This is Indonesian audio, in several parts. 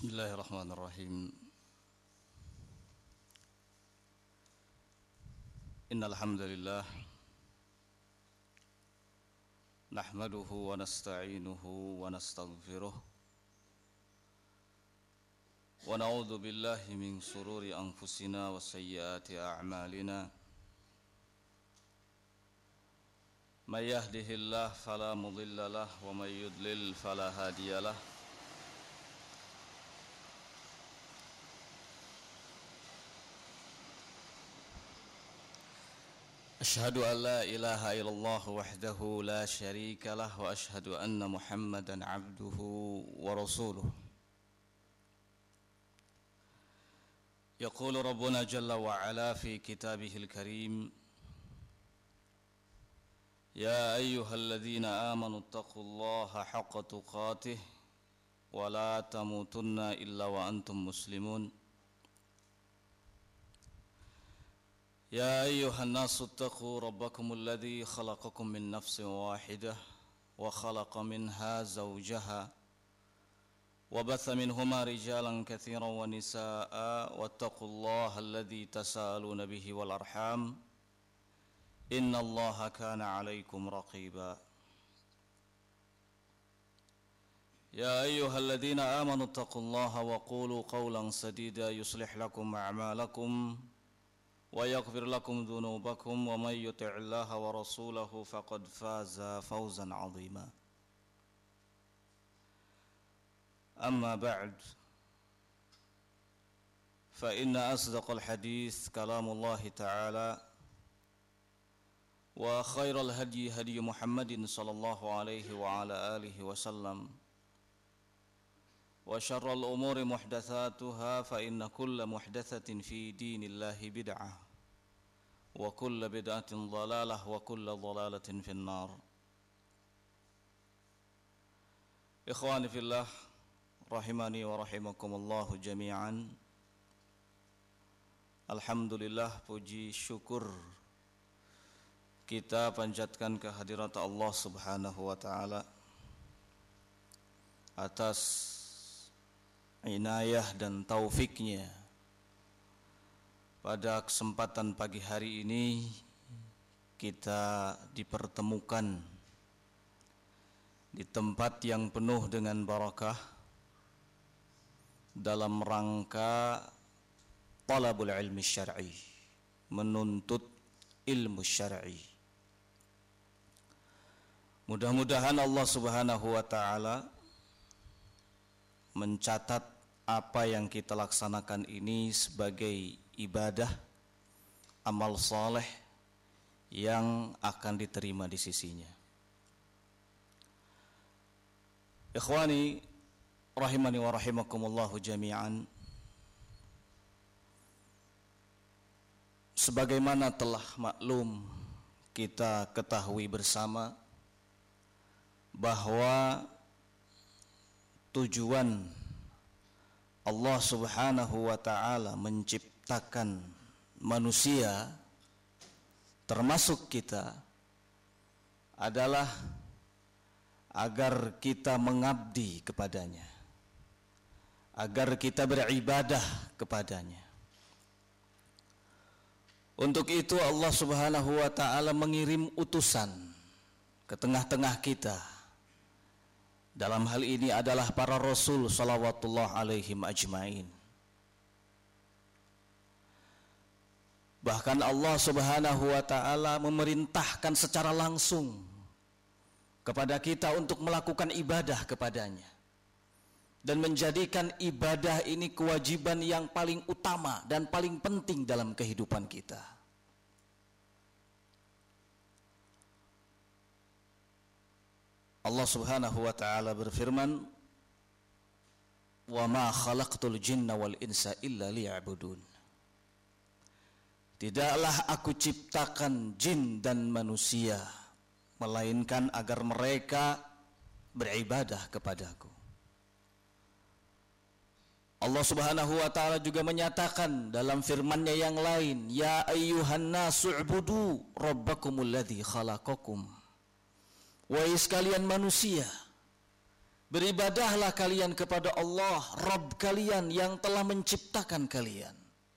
Bismillahirrahmanirrahim. Innal hamdalillah nahmaduhu wa nasta'inuhu wa nastaghfiruh wa na'udzu billahi min shururi anfusina wa sayyiati a'malina. May yahdihillahu fala mudilla lahu wa may yudlil fala hadiya lahu. Asyhadu an la ilaha illallah wahdahu la syarika lah wa asyhadu anna Muhammadan abduhu wa rasuluh. Yaqulu Rabbuna jalla wa ala fi kitabihil karim, ya ayyuhalladzina amanu taqullaha haqqa tuqatih wa la tamutunna illa wa antum muslimun. يا أيها الناس اتقوا ربكم الذي خلقكم من نفس واحدة وخلق منها زوجها وبث منهما رجالا كثيرا ونساء واتقوا الله الذي تساءلون به والأرحام إن الله كان عليكم رقيبا يا أيها الذين آمنوا اتقوا الله وقولوا قولا سديدا يصلح لكم أعمالكم ويغفر لكم ذنوبكم ومن يطع الله ورسوله فقد فاز فوزا عظيما. أما بعد فإن أصدق الحديث كلام الله تعالى وخير الهدي هدي محمد صلى الله عليه وعلى آله وسلم وشر الأمور محدثاتها فإن كل محدثة في دين الله بدعة وكل بدعة ضلالة وكل ضلالة في النار. إخواني في الله rahimani wa rahimakumullah jami'an. Alhamdulillah, puji syukur kita panjatkan kehadirat Allah Subhanahu wa taala atas inayah dan taufiknya. Pada kesempatan pagi hari ini kita dipertemukan di tempat yang penuh dengan barakah dalam rangka talabul ilmi syar'i, menuntut ilmu syar'i. Mudah-mudahan Allah Subhanahu wa taala mencatat apa yang kita laksanakan ini sebagai ibadah, amal soleh yang akan diterima di sisinya. Ikhwani rahimani wa rahimakumullahu jami'an, sebagaimana telah maklum kita ketahui bersama bahwa tujuan Allah Subhanahu wa ta'ala menciptakan manusia termasuk kita adalah agar kita mengabdi kepadanya, agar kita beribadah kepadanya. Untuk itu Allah Subhanahu wa ta'ala mengirim utusan ke tengah-tengah kita. Dalam hal ini adalah para rasul salawatullah alaihim ajmain. Bahkan Allah Subhanahu wa ta'ala memerintahkan secara langsung kepada kita untuk melakukan ibadah kepadanya dan menjadikan ibadah ini kewajiban yang paling utama dan paling penting dalam kehidupan kita. Allah Subhanahu wa ta'ala berfirman, wa ma khalaqtul jinna wal insa illa liya'budun. Tidaklah aku ciptakan jin dan manusia melainkan agar mereka beribadah kepadaku. Allah Subhanahu wa ta'ala juga menyatakan dalam firman-Nya yang lain, ya ayyuhan nasu ubudu rabbakumul ladzi khalaqakum. Wahai sekalian manusia, Beribadahlah kalian kepada Allah, Rabb kalian yang telah menciptakan kalian.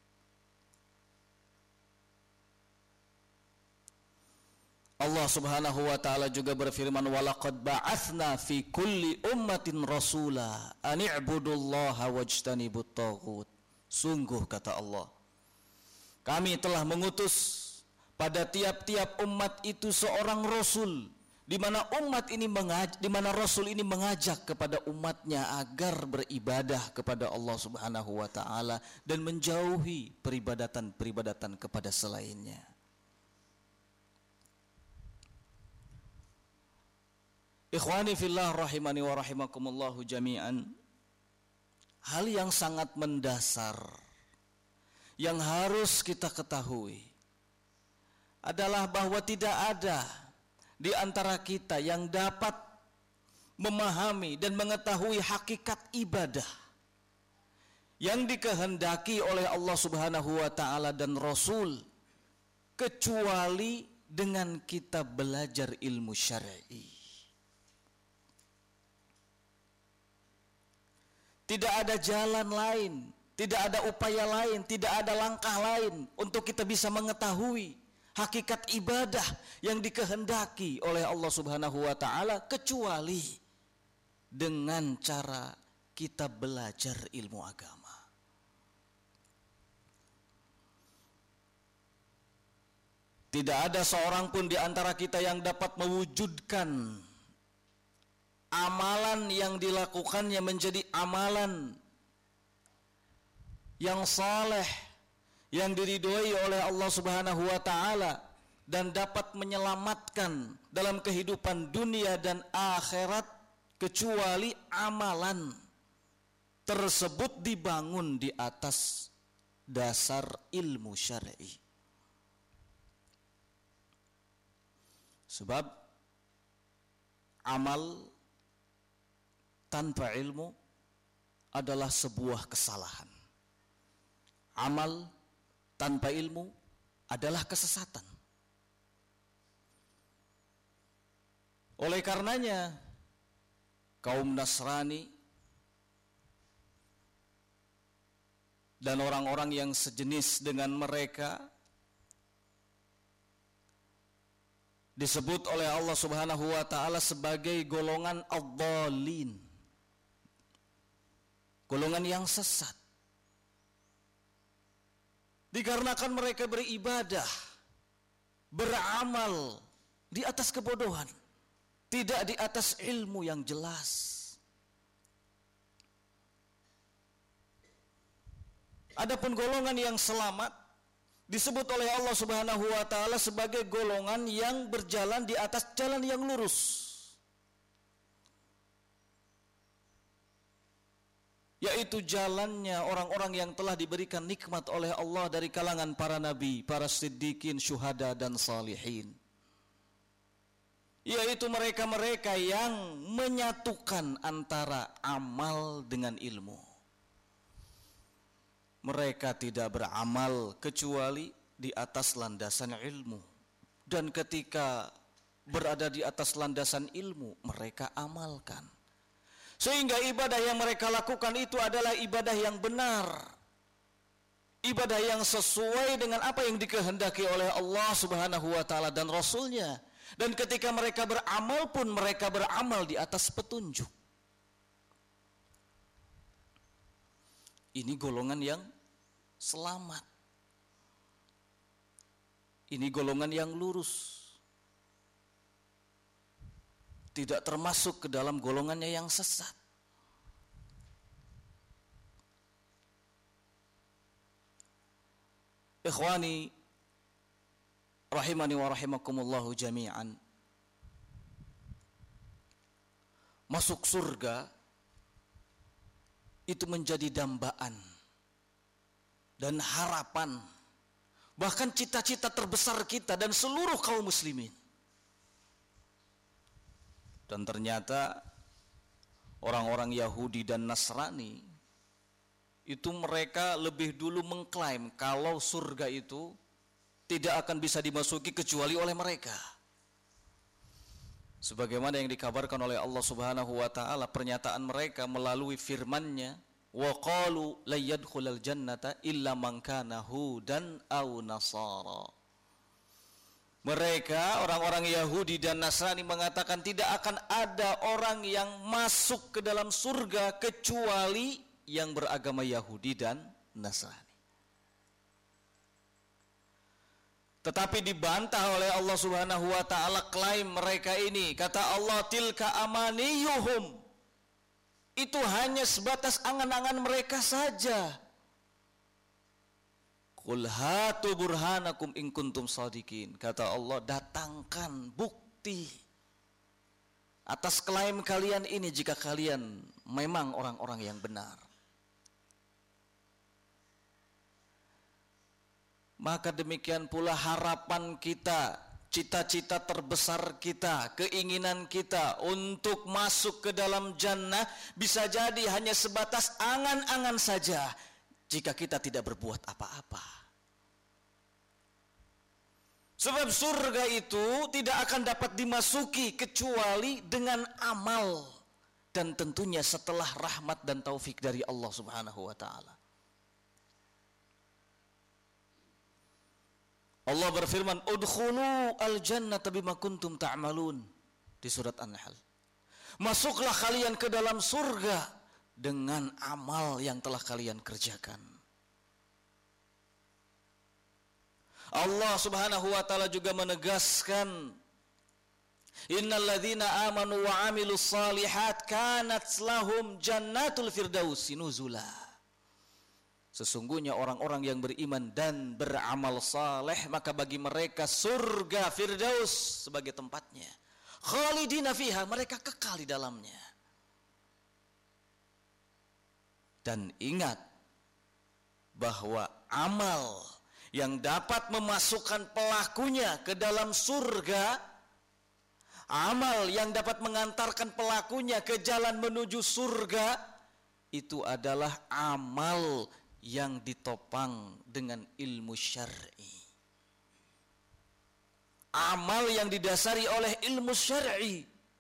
Allah Subhanahu wa taala juga berfirman, walaqad ba'atsna fi kulli ummatin rasula an i'budullaha wajtanibut taghut. Sungguh kata Allah, kami telah mengutus pada tiap-tiap umat itu seorang rasul, di mana rasul ini mengajak kepada umatnya agar beribadah kepada Allah Subhanahu wa taala dan menjauhi peribadatan-peribadatan kepada selainnya. Ikhwani fillah rahimani wa rahimakumullahu jami'an. Hal yang sangat mendasar yang harus kita ketahui adalah bahwa tidak ada di antara kita yang dapat memahami dan mengetahui hakikat ibadah yang dikehendaki oleh Allah Subhanahu wa taala dan Rasul kecuali dengan kita belajar ilmu syar'i. Tidak ada jalan lain, tidak ada upaya lain, tidak ada langkah lain untuk kita bisa mengetahui hakikat ibadah yang dikehendaki oleh Allah Subhanahu wa taala kecuali dengan cara kita belajar ilmu agama. Tidak ada seorang pun di antara kita yang dapat mewujudkan amalan yang dilakukannya menjadi amalan yang saleh, yang diridhoi oleh Allah Subhanahu wa taala dan dapat menyelamatkan dalam kehidupan dunia dan akhirat kecuali amalan tersebut dibangun di atas dasar ilmu syar'i. Sebab amal tanpa ilmu adalah sebuah kesalahan. Amal tanpa ilmu adalah kesesatan. Oleh karenanya, kaum Nasrani dan orang-orang yang sejenis dengan mereka disebut oleh Allah Subhanahu wa taala sebagai golongan ad-dhalin, golongan yang sesat. Dikarenakan mereka beribadah, beramal di atas kebodohan, tidak di atas ilmu yang jelas. Adapun golongan yang selamat disebut oleh Allah Subhanahu wa taala sebagai golongan yang berjalan di atas jalan yang lurus, yaitu jalannya orang-orang yang telah diberikan nikmat oleh Allah dari kalangan para nabi, para siddiqin, syuhada dan salihin, yaitu mereka-mereka yang menyatukan antara amal dengan ilmu. Mereka tidak beramal kecuali di atas landasan ilmu, dan ketika berada di atas landasan ilmu mereka amalkan, sehingga ibadah yang mereka lakukan itu adalah ibadah yang benar, ibadah yang sesuai dengan apa yang dikehendaki oleh Allah Subhanahu wa taala dan Rasulnya. Dan ketika mereka beramal pun mereka beramal di atas petunjuk. Ini golongan yang selamat, ini golongan yang lurus, tidak termasuk ke dalam golongannya yang sesat. Ikhwani rahimani wa rahimakumullahu jami'an, masuk surga itu menjadi dambaan dan harapan, bahkan cita-cita terbesar kita dan seluruh kaum muslimin. Dan ternyata orang-orang Yahudi dan Nasrani itu mereka lebih dulu mengklaim kalau surga itu tidak akan bisa dimasuki kecuali oleh mereka. Sebagaimana yang dikabarkan oleh Allah Subhanahu wa taala, pernyataan mereka melalui firman-Nya, wa qalu la yadkhulal jannata illa man kana hudan aw nasara. Mereka, orang-orang Yahudi dan Nasrani, mengatakan tidak akan ada orang yang masuk ke dalam surga kecuali yang beragama Yahudi dan Nasrani. Tetapi dibantah oleh Allah Subhanahu wa taala klaim mereka ini. Kata Allah, tilka amaniyuhum. Itu hanya sebatas angan-angan mereka saja. Qul hatu burhanakum in kuntum shadiqin. Kata Allah, datangkan bukti atas klaim kalian ini jika kalian memang orang-orang yang benar. Maka demikian pula harapan kita, cita-cita terbesar kita, keinginan kita untuk masuk ke dalam jannah bisa jadi hanya sebatas angan-angan saja jika kita tidak berbuat apa-apa. Sebab surga itu tidak akan dapat dimasuki kecuali dengan amal, dan tentunya setelah rahmat dan taufik dari Allah Subhanahu wa taala. Allah berfirman, udkhulu al-jannata bima kuntum ta'malun, di surat An-Nahl. Masuklah kalian ke dalam surga dengan amal yang telah kalian kerjakan. Allah Subhanahu wa taala juga menegaskan, innal ladzina amanu wa amilus shalihat kanat lahum jannatul firdausi nuzula. Sesungguhnya orang-orang yang beriman dan beramal saleh, maka bagi mereka surga Firdaus sebagai tempatnya. Khalidina fiha, mereka kekal di dalamnya. Dan ingat bahwa amal yang dapat memasukkan pelakunya ke dalam surga, amal yang dapat mengantarkan pelakunya ke jalan menuju surga, itu adalah amal yang ditopang dengan ilmu syar'i. Amal yang didasari oleh ilmu syar'i.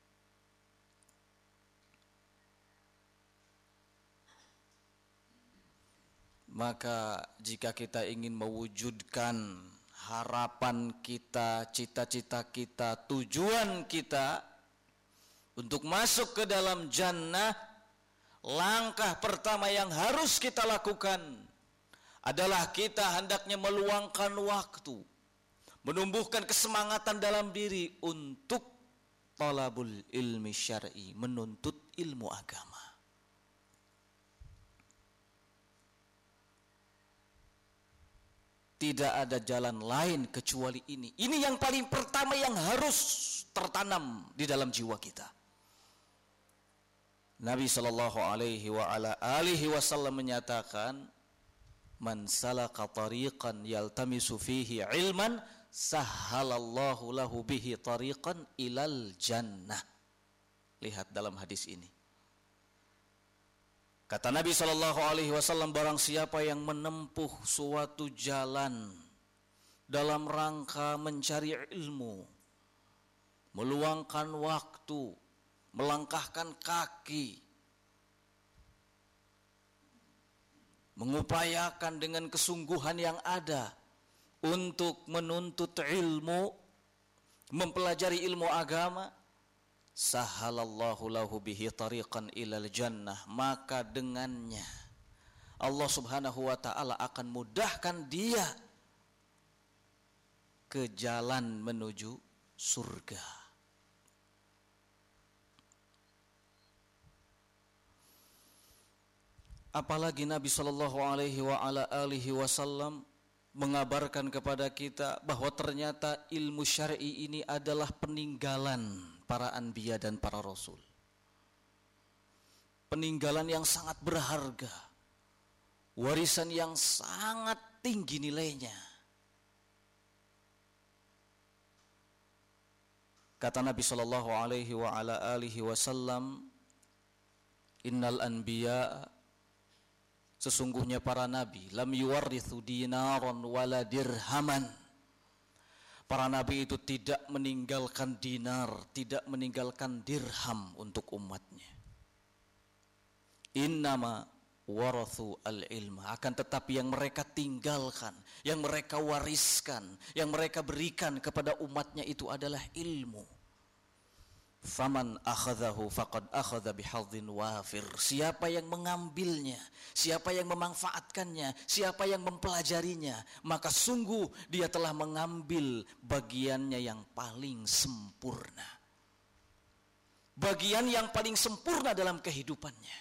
Maka jika kita ingin mewujudkan harapan kita, cita-cita kita, tujuan kita untuk masuk ke dalam jannah, langkah pertama yang harus kita lakukan adalah kita hendaknya meluangkan waktu, menumbuhkan kesemangatan dalam diri untuk talabul ilmi syar'i, menuntut ilmu agama. Tidak ada jalan lain kecuali ini. Ini yang paling pertama yang harus tertanam di dalam jiwa kita. Nabi sallallahu alaihi wa ala alihi wasallam menyatakan, man salaka tariqan yaltamisu fihi ilman sahhalallahu lahu bihi tariqan ilal jannah. Lihat dalam hadis ini. Kata Nabi sallallahu alaihi wasallam, barang siapa yang menempuh suatu jalan dalam rangka mencari ilmu, meluangkan waktu, melangkahkan kaki, mengupayakan dengan kesungguhan yang ada untuk menuntut ilmu, mempelajari ilmu agama, sahhalallahu lahu bihi tariqan ilal jannah, maka dengannya Allah Subhanahu wa taala akan mudahkan dia ke jalan menuju surga. Apalagi Nabi sallallahu alaihi wa ala alihi wasallam mengabarkan kepada kita bahwa ternyata ilmu syar'i ini adalah peninggalan para anbiya dan para rasul. Peninggalan yang sangat berharga, warisan yang sangat tinggi nilainya. Kata Nabi sallallahu alaihi wa ala alihi wasallam, innal anbiya, sesungguhnya para nabi, lam yuwarrithu dinaron wala dirhaman, Para nabi itu tidak meninggalkan dinar, tidak meninggalkan dirham untuk umatnya. Innama warathu al-ilma, akan tetapi yang mereka tinggalkan, yang mereka wariskan, yang mereka berikan kepada umatnya itu adalah ilmu. Faman akhadhahu faqad akhadha bihadhin wafir. Siapa yang mengambilnya, siapa yang memanfaatkannya, siapa yang mempelajarinya, maka sungguh dia telah mengambil bagiannya yang paling sempurna. Bagian yang paling sempurna dalam kehidupannya.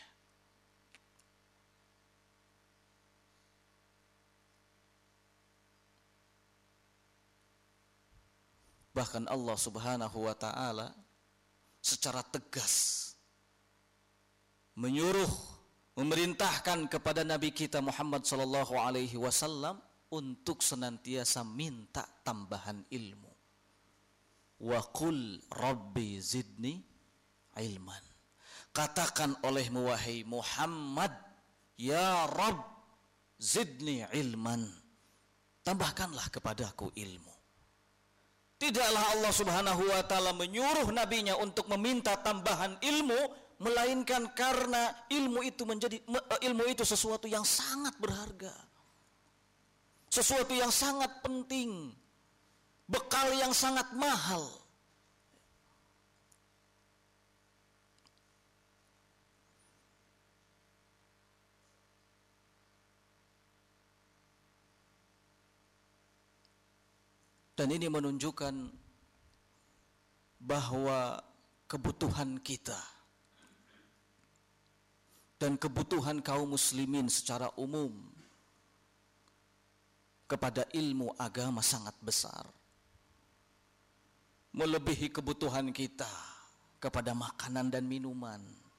Bahkan Allah Subhanahu wa ta'ala secara tegas menyuruh, memerintahkan kepada Nabi kita Muhammad sallallahu alaihi wasallam untuk senantiasa minta tambahan ilmu. Wa qul rabbi zidni ilman. Katakan olehmu wahai Muhammad, ya Rabb zidni ilman. Tambahkanlah kepadaku ilmu. Tidaklah Allah Subhanahu wa ta'ala menyuruh nabinya untuk meminta tambahan ilmu, melainkan karena ilmu itu sesuatu yang sangat berharga. Sesuatu yang sangat penting. Bekal yang sangat mahal. Dan ini menunjukkan bahwa kebutuhan kita dan kebutuhan kaum muslimin secara umum kepada ilmu agama sangat besar. Melebihi kebutuhan kita kepada makanan dan minuman.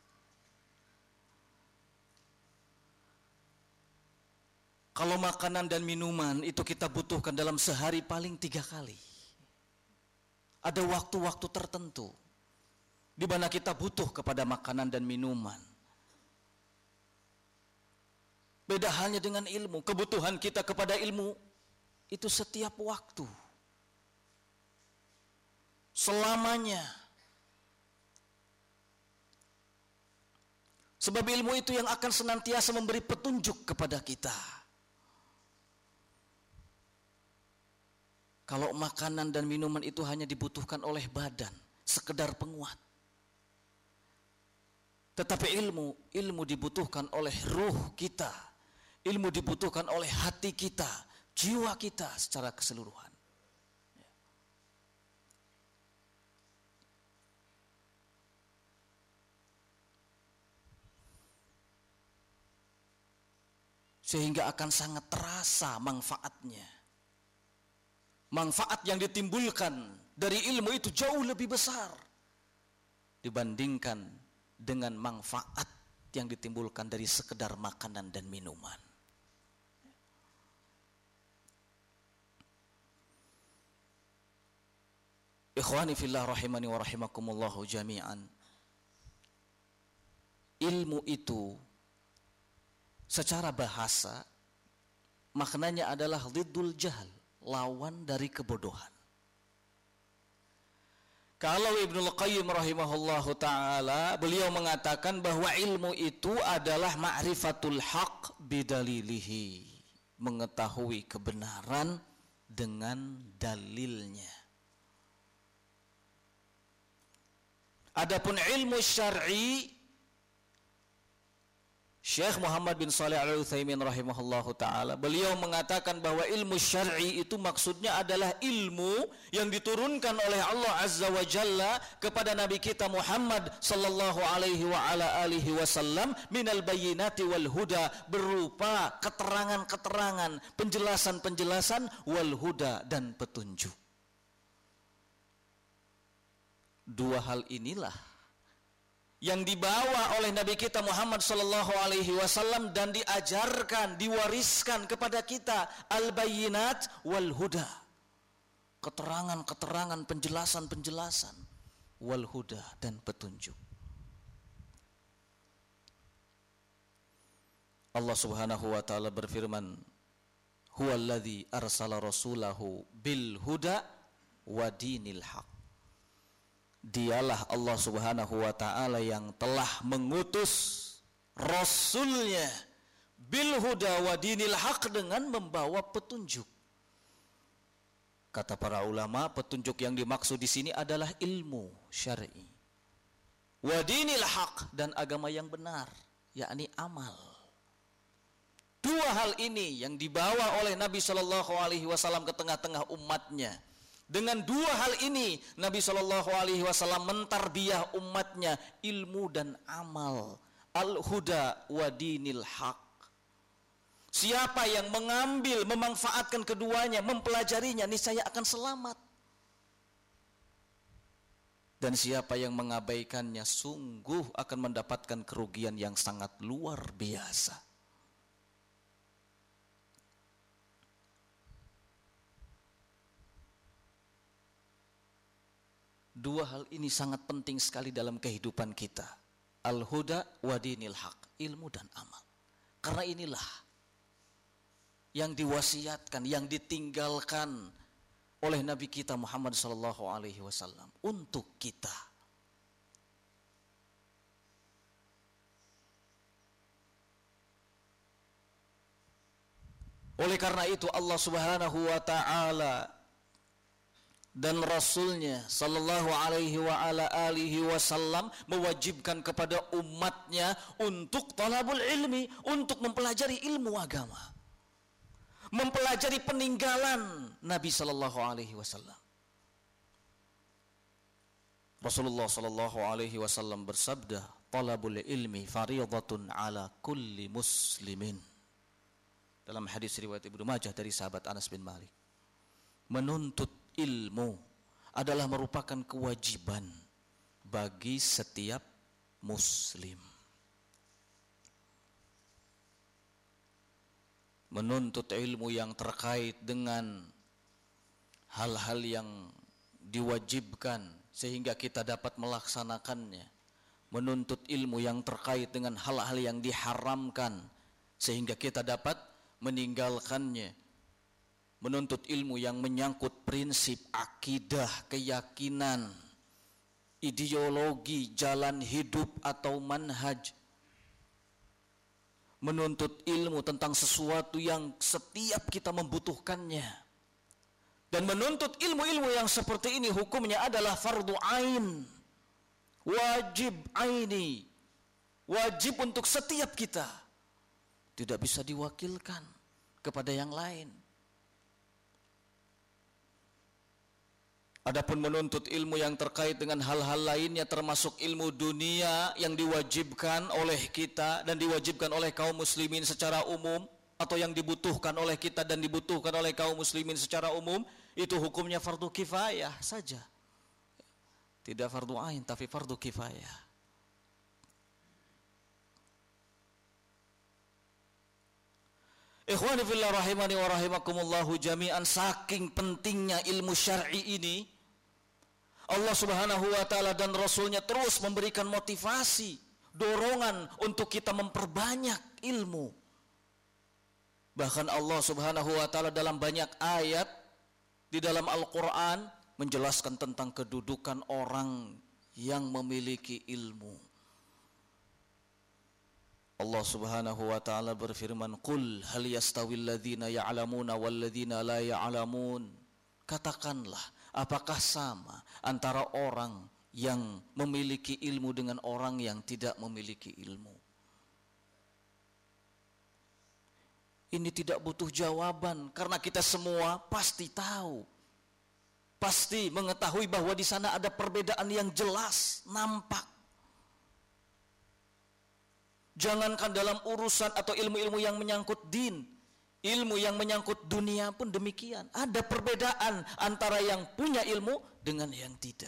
Kalau makanan dan minuman itu kita butuhkan dalam sehari paling 3 kali. Ada waktu-waktu tertentu di mana kita butuh kepada makanan dan minuman. Beda halnya dengan ilmu. Kebutuhan kita kepada ilmu itu setiap waktu. Selamanya. Sebab ilmu itu yang akan senantiasa memberi petunjuk kepada kita. Kalau makanan dan minuman itu hanya dibutuhkan oleh badan, sekedar penguat. Tetapi ilmu dibutuhkan oleh ruh kita. Ilmu dibutuhkan oleh hati kita, jiwa kita secara keseluruhan. Sehingga akan sangat terasa manfaatnya. Manfaat yang ditimbulkan dari ilmu itu jauh lebih besar dibandingkan dengan manfaat yang ditimbulkan dari sekedar makanan dan minuman. Ikhwani fillah rahimani wa rahimakumullahu jami'an. Ilmu itu secara bahasa maknanya adalah dhiddul jahl, lawan dari kebodohan. Kalau Ibnul Qayyim rahimahullahu ta'ala, beliau mengatakan bahwa ilmu itu adalah ma'rifatul haq bidalilihi, mengetahui kebenaran dengan dalilnya. Adapun ilmu syar'i, Syekh Muhammad bin Shalih Al-Utsaimin rahimahullahu ta'ala, beliau mengatakan bahwa ilmu syar'i itu maksudnya adalah ilmu yang diturunkan oleh Allah Azza wa Jalla kepada Nabi kita Muhammad sallallahu alaihi wa ala alihi wasallam minal bayyinati wal huda, berupa keterangan-keterangan, penjelasan-penjelasan, wal huda, dan petunjuk. Dua hal inilah yang dibawa oleh Nabi kita Muhammad sallallahu alaihi wasallam dan diajarkan, diwariskan kepada kita, al-bayyinat wal huda. Keterangan-keterangan, penjelasan-penjelasan, wal huda, dan petunjuk. Allah Subhanahu wa taala berfirman, huwallazi arsala rasulahu bil huda wa dinil haq. Dialah Allah Subhanahu wa ta'ala yang telah mengutus Rasulnya bil huda wa dinil haq, dengan membawa petunjuk. Kata para ulama, petunjuk yang dimaksud di sini adalah ilmu syar'i. Wa dinil haq, dan agama yang benar, yakni amal. Dua hal ini yang dibawa oleh Nabi Shallallahu Alaihi Wasallam ke tengah-tengah umatnya. Dengan dua hal ini Nabi Shallallahu Alaihi Wasallam mentarbiyah umatnya ilmu dan amal. Al-huda wa dinil haq. Siapa yang mengambil, memanfaatkan keduanya, mempelajarinya, niscaya akan selamat. Dan siapa yang mengabaikannya, sungguh akan mendapatkan kerugian yang sangat luar biasa. Dua hal ini sangat penting sekali dalam kehidupan kita. Al-huda wa dinil haq, ilmu dan amal. Karena inilah yang diwasiatkan, yang ditinggalkan oleh Nabi kita Muhammad sallallahu alaihi wasallam untuk kita. Oleh karena itu Allah Subhanahu wa taala dan Rasulnya sallallahu alaihi wa ala alihi wasallam mewajibkan kepada umatnya untuk talabul ilmi, untuk mempelajari ilmu agama, mempelajari peninggalan Nabi sallallahu alaihi wasallam. Rasulullah sallallahu alaihi wasallam bersabda, talabul ilmi fariidatun ala kulli muslimin. Dalam hadis riwayat Ibnu Majah dari sahabat Anas bin Malik, menuntut ilmu adalah merupakan kewajiban bagi setiap muslim. Menuntut ilmu yang terkait dengan hal-hal yang diwajibkan sehingga kita dapat melaksanakannya. Menuntut ilmu yang terkait dengan hal-hal yang diharamkan sehingga kita dapat meninggalkannya. Menuntut ilmu yang menyangkut prinsip, akidah, keyakinan, ideologi, jalan hidup atau manhaj. Menuntut ilmu tentang sesuatu yang setiap kita membutuhkannya. Dan menuntut ilmu-ilmu yang seperti ini hukumnya adalah fardu ain, wajib aini, wajib untuk setiap kita. Tidak bisa diwakilkan kepada yang lain. Adapun menuntut ilmu yang terkait dengan hal-hal lainnya termasuk ilmu dunia yang diwajibkan oleh kita dan diwajibkan oleh kaum muslimin secara umum, atau yang dibutuhkan oleh kita dan dibutuhkan oleh kaum muslimin secara umum, itu hukumnya fardu kifayah saja. Tidak fardu ain tapi fardu kifayah. Ikhwani fillah rahimani wa rahimakumullahu jami'an, saking pentingnya ilmu syar'i ini, Allah Subhanahu wa taala dan Rasulnya terus memberikan motivasi, dorongan untuk kita memperbanyak ilmu. Bahkan Allah Subhanahu wa taala dalam banyak ayat di dalam Al-Qur'an menjelaskan tentang kedudukan orang yang memiliki ilmu. Allah Subhanahu wa taala berfirman, "Qul hal yastawil ladzina ya'lamuna wal ladzina la ya'lamun." Katakanlah, apakah sama antara orang yang memiliki ilmu dengan orang yang tidak memiliki ilmu? Ini tidak butuh jawaban karena kita semua pasti tahu. Pasti mengetahui bahwa di sana ada perbedaan yang jelas, nampak. Jangankan dalam urusan atau ilmu-ilmu yang menyangkut din, ilmu yang menyangkut dunia pun demikian. Ada perbedaan antara yang punya ilmu dengan yang tidak.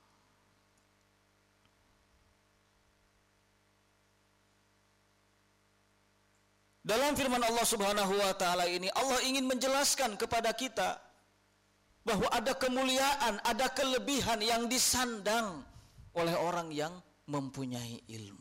Dalam firman Allah Subhanahu wa taala ini, Allah ingin menjelaskan kepada kita bahwa ada kemuliaan, ada kelebihan yang disandang oleh orang yang mempunyai ilmu.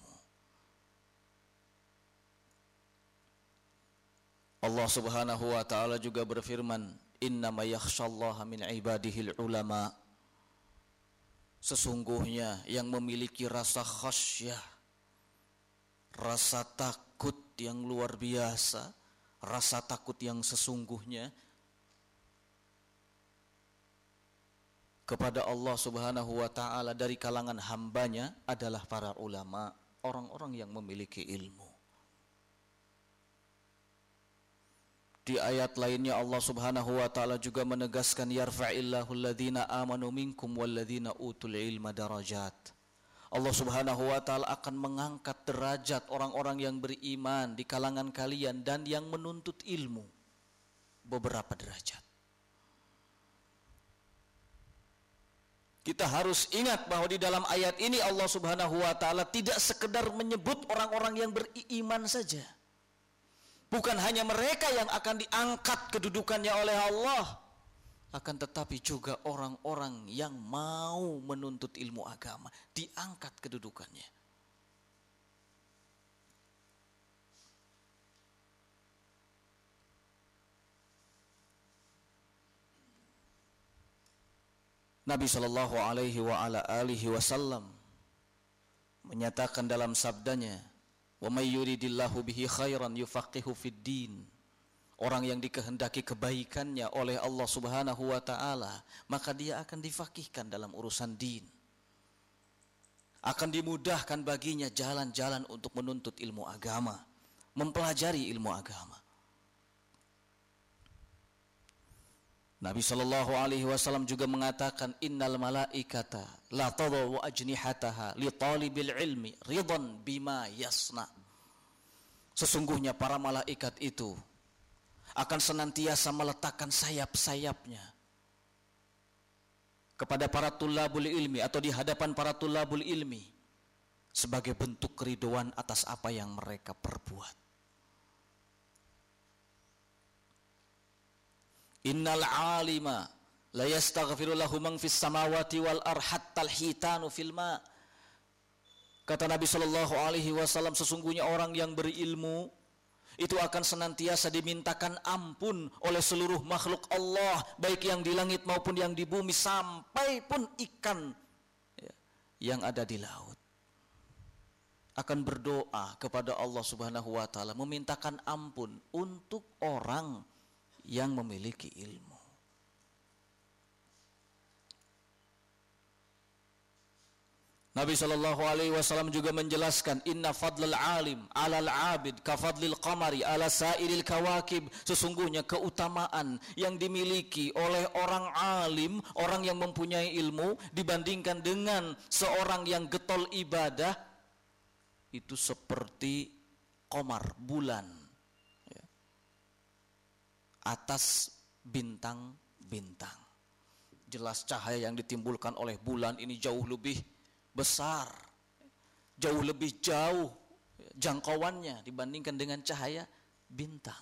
Allah Subhanahu wa taala juga berfirman, Innama yakhshallaha min ibadihil ulama. Sesungguhnya yang memiliki rasa khasyah, rasa takut yang luar biasa, rasa takut yang sesungguhnya kepada Allah Subhanahu wa ta'ala dari kalangan hambanya adalah para ulama, orang-orang yang memiliki ilmu. Di ayat lainnya Allah Subhanahu wa ta'ala juga menegaskan yarfa'illahu alladhina amanu minkum walladhina utul ilma darajat. Allah Subhanahu wa ta'ala akan mengangkat derajat orang-orang yang beriman di kalangan kalian dan yang menuntut ilmu beberapa derajat. Kita harus ingat bahwa di dalam ayat ini Allah Subhanahu wa ta'ala tidak sekedar menyebut orang-orang yang beriman saja. Bukan hanya mereka yang akan diangkat kedudukannya oleh Allah, akan tetapi juga orang-orang yang mau menuntut ilmu agama diangkat kedudukannya. Nabi sallallahu alaihi wa ala alihi wasallam menyatakan dalam sabdanya, "Wa may yuridillahu bihi khairan yufaqihu fid din." Orang yang dikehendaki kebaikannya oleh Allah Subhanahu wa taala, maka dia akan difaqihkan dalam urusan din. Akan dimudahkan baginya jalan-jalan untuk menuntut ilmu agama, mempelajari ilmu agama. Nabi sallallahu alaihi wasallam juga mengatakan, innal malaikata la tadau ajnihataha li talibil ilmi ridan bima yasna. Sesungguhnya para malaikat itu akan senantiasa meletakkan sayap-sayapnya kepada para tulabul ilmi atau di hadapan para tulabul ilmi sebagai bentuk keridhaan atas apa yang mereka perbuat. Innal alima la yastaghfiru lahu man fis samawati wal ardh hatta al-hitanu fil ma. Kata Nabi sallallahu alaihi wasallam, sesungguhnya orang yang berilmu itu akan senantiasa dimintakan ampun oleh seluruh makhluk Allah, baik yang di langit maupun yang di bumi, sampai pun ikan yang ada di laut akan berdoa kepada Allah Subhanahu wa taala memintakan ampun untuk orang yang memiliki ilmu. Nabi sallallahu alaihi wasallam juga menjelaskan, inna fadlal alim 'alal 'abid ka fadlil qamari 'ala sa'iril kawakib. Sesungguhnya keutamaan yang dimiliki oleh orang alim, orang yang mempunyai ilmu, dibandingkan dengan seorang yang getol ibadah, itu seperti qamar, bulan atas bintang-bintang. Jelas cahaya yang ditimbulkan oleh bulan ini jauh lebih besar, jauh lebih jauh jangkauannya dibandingkan dengan cahaya bintang.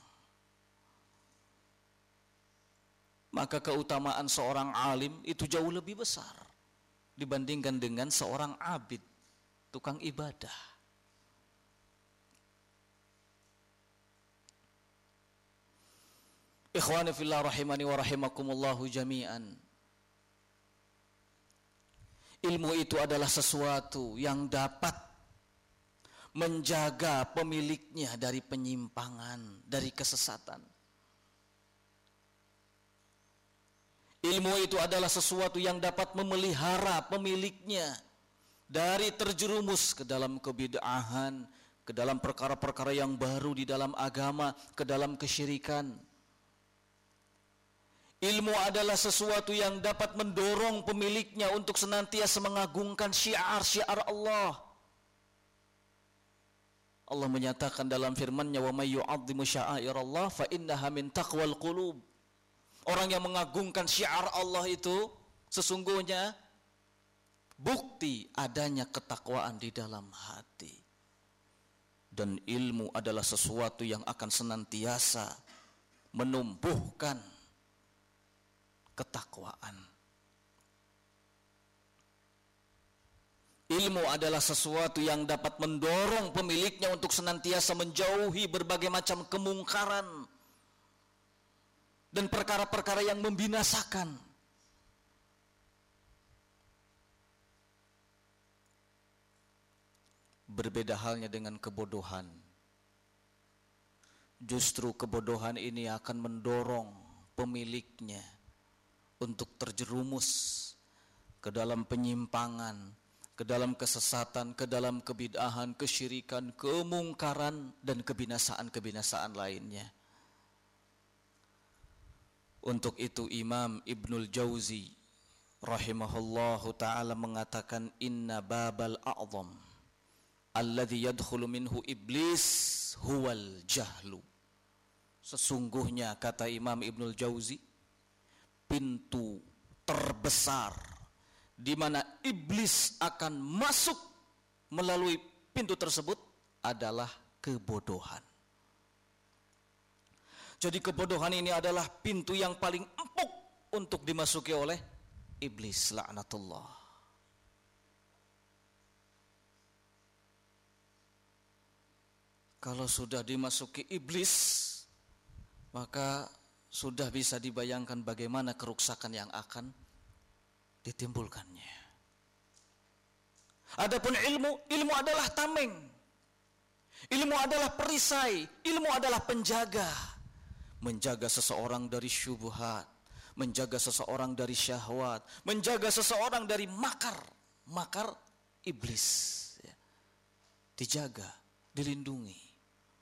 Maka keutamaan seorang alim itu jauh lebih besar dibandingkan dengan seorang abid, tukang ibadah. Ikhwani fillah rahimani wa rahimakumullahu jami'an. Ilmu itu adalah sesuatu yang dapat menjaga pemiliknya dari penyimpangan, dari kesesatan. Ilmu itu adalah sesuatu yang dapat memelihara pemiliknya dari terjerumus ke dalam kebid'ahan, ke dalam perkara-perkara yang baru di dalam agama, ke dalam kesyirikan. Ilmu adalah sesuatu yang dapat mendorong pemiliknya untuk senantiasa mengagungkan syiar-syiar Allah. Allah menyatakan dalam firman-Nya, "Wa may yu'azzimu sya'airallah fa innaha min taqwal qulub." Orang yang mengagungkan syiar Allah itu sesungguhnya bukti adanya ketakwaan di dalam hati. Dan ilmu adalah sesuatu yang akan senantiasa menumbuhkan ketakwaan. Ilmu adalah sesuatu yang dapat mendorong pemiliknya untuk senantiasa menjauhi berbagai macam kemungkaran. dan perkara-perkara yang membinasakan. Berbeda halnya dengan kebodohan. Justru kebodohan ini akan mendorong pemiliknya untuk terjerumus ke dalam penyimpangan, ke dalam kesesatan, ke dalam kebid'ahan, kesyirikan, kemungkaran, dan kebinasaan-kebinasaan lainnya. Untuk itu Imam Ibnul Jauzi rahimahullahu ta'ala mengatakan, inna babal a'zam alladhi yadkhulu minhu iblis huwal jahlu. Sesungguhnya, kata Imam Ibnul Jauzi, pintu terbesar di mana iblis akan masuk melalui pintu tersebut adalah kebodohan. Jadi kebodohan ini adalah pintu yang paling empuk untuk dimasuki oleh iblis, laknatullah. Kalau sudah dimasuki iblis, maka sudah bisa dibayangkan bagaimana keruksakan yang akan ditimbulkannya. Adapun ilmu adalah tameng. Ilmu adalah perisai, ilmu adalah penjaga. Menjaga seseorang dari syubhat, menjaga seseorang dari syahwat, menjaga seseorang dari makar iblis. Dijaga, dilindungi.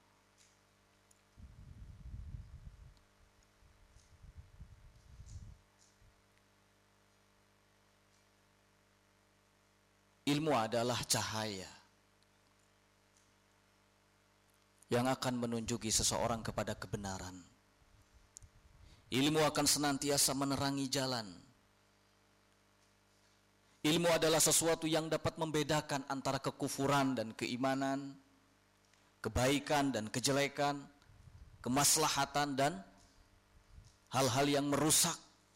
Ilmu adalah cahaya yang akan menunjuki seseorang kepada kebenaran. Ilmu akan senantiasa menerangi jalan. Ilmu adalah sesuatu yang dapat membedakan antara kekufuran dan keimanan, kebaikan dan kejelekan, kemaslahatan dan hal-hal yang merusak.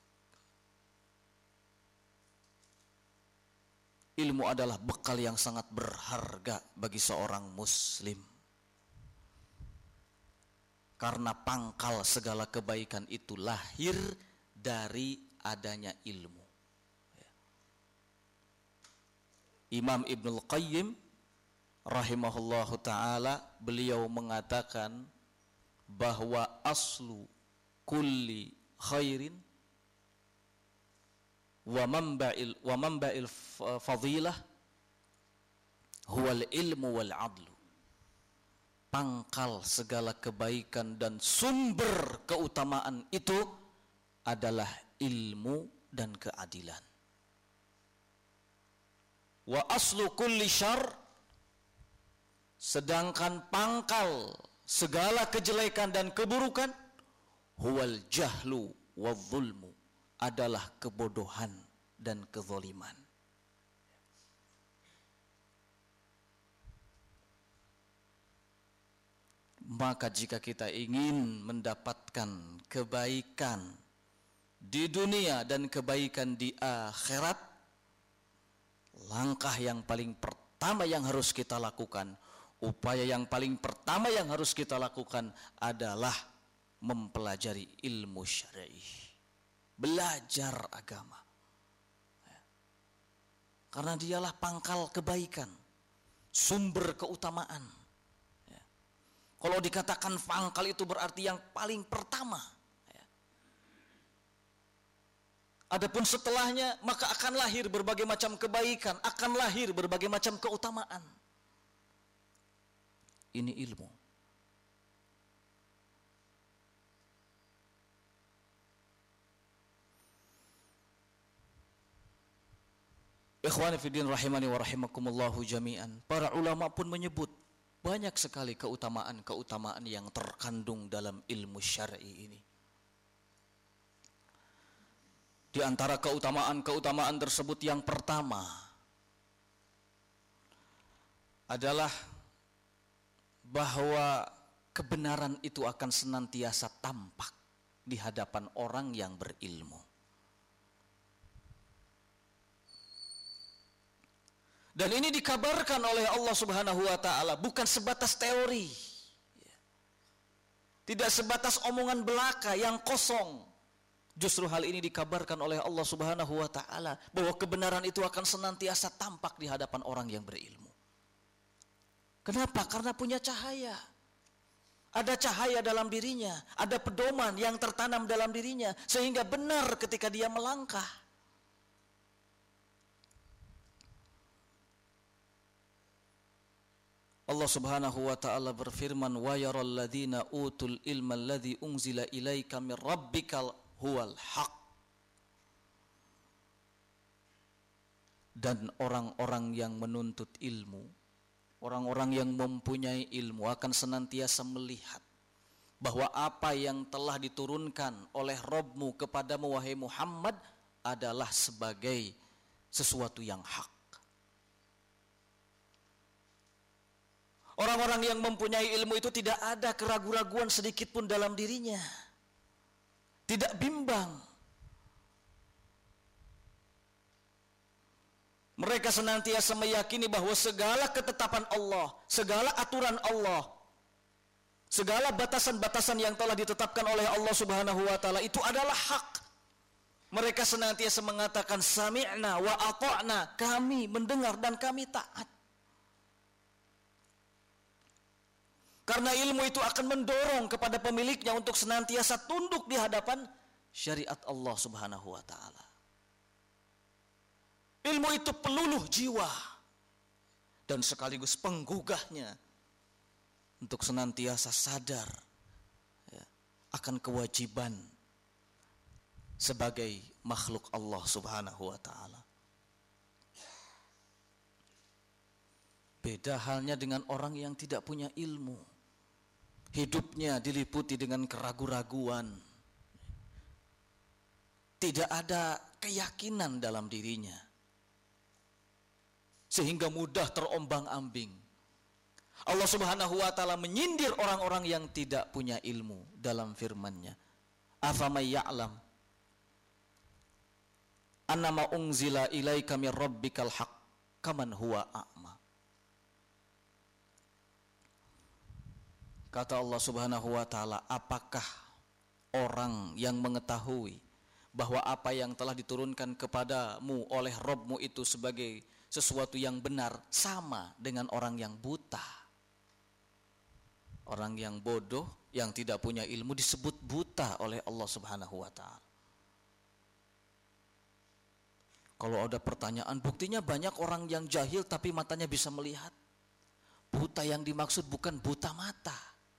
Ilmu adalah bekal yang sangat berharga bagi seorang muslim. Karena pangkal segala kebaikan itu lahir dari adanya ilmu. Imam Ibnul Qayyim rahimahullahu ta'ala, beliau mengatakan bahwa aslu kulli khairin wa manba'il fadilah huwal ilmu wal adlu. Pangkal segala kebaikan dan sumber keutamaan itu adalah ilmu dan keadilan. Wa aslu kulli syarr, sedangkan pangkal segala kejelekan dan keburukan huwal jahlu wa zulmu, adalah kebodohan dan kezaliman. Maka jika kita ingin mendapatkan kebaikan di dunia dan kebaikan di akhirat, langkah yang paling pertama yang harus kita lakukan, upaya yang paling pertama yang harus kita lakukan adalah mempelajari ilmu syar'i. Belajar agama. Karena dialah pangkal kebaikan, sumber keutamaan. Kalau dikatakan pangkal itu berarti yang paling pertama. Adapun setelahnya maka akan lahir berbagai macam kebaikan, akan lahir berbagai macam keutamaan. Ini ilmu. Ikhwani fiddin rahimani wa rahimakumullahu jami'an. Para ulama pun menyebut banyak sekali keutamaan-keutamaan yang terkandung dalam ilmu syar'i ini. Di antara keutamaan-keutamaan tersebut yang pertama adalah bahwa kebenaran itu akan senantiasa tampak di hadapan orang yang berilmu. Dan ini dikabarkan oleh Allah Subhanahu wa ta'ala, bukan sebatas teori. Tidak sebatas omongan belaka yang kosong. Justru hal ini dikabarkan oleh Allah Subhanahu wa taala bahwa kebenaran itu akan senantiasa tampak di hadapan orang yang berilmu. Kenapa? Karena punya cahaya. Ada cahaya dalam dirinya, ada pedoman yang tertanam dalam dirinya sehingga benar ketika dia melangkah. Allah Subhanahu wa taala berfirman, "Wa yaral ladzina utul ilma alladzi unzila ilaika mir rabbikal huwal haq." Dan orang-orang yang menuntut ilmu, orang-orang yang mempunyai ilmu akan senantiasa melihat bahwa apa yang telah diturunkan oleh Rabb-Mu kepadamu wahai Muhammad adalah sebagai sesuatu yang hak. Orang-orang yang mempunyai ilmu itu tidak ada keraguan-raguan sedikit pun dalam dirinya. Tidak bimbang. Mereka senantiasa meyakini bahwa segala ketetapan Allah, segala aturan Allah, segala batasan-batasan yang telah ditetapkan oleh Allah Subhanahu wa taala itu adalah hak. Mereka senantiasa mengatakan sami'na wa ata'na, kami mendengar dan kami taat. Karena ilmu itu akan mendorong kepada pemiliknya untuk senantiasa tunduk di hadapan syariat Allah Subhanahu wa taala. Ilmu itu peluluh jiwa dan sekaligus penggugahnya untuk senantiasa sadar akan kewajiban sebagai makhluk Allah Subhanahu wa taala. Beda halnya dengan orang yang tidak punya ilmu. Hidupnya diliputi dengan keraguan-raguan. Tidak ada keyakinan dalam dirinya. Sehingga mudah terombang-ambing. Allah Subhanahu wa taala menyindir orang-orang yang tidak punya ilmu dalam firman-Nya. Afamay ya'lam annama unzila ilaika mir rabbikal haq kaman huwa a'ma. Kata Allah Subhanahu wa taala, apakah orang yang mengetahui bahwa apa yang telah diturunkan kepadamu oleh Rabb-Mu itu sebagai sesuatu yang benar sama dengan orang yang buta? Orang yang bodoh, yang tidak punya ilmu disebut buta oleh Allah Subhanahu wa taala. Kalau ada pertanyaan, buktinya banyak orang yang jahil tapi matanya bisa melihat. Buta yang dimaksud bukan buta mata.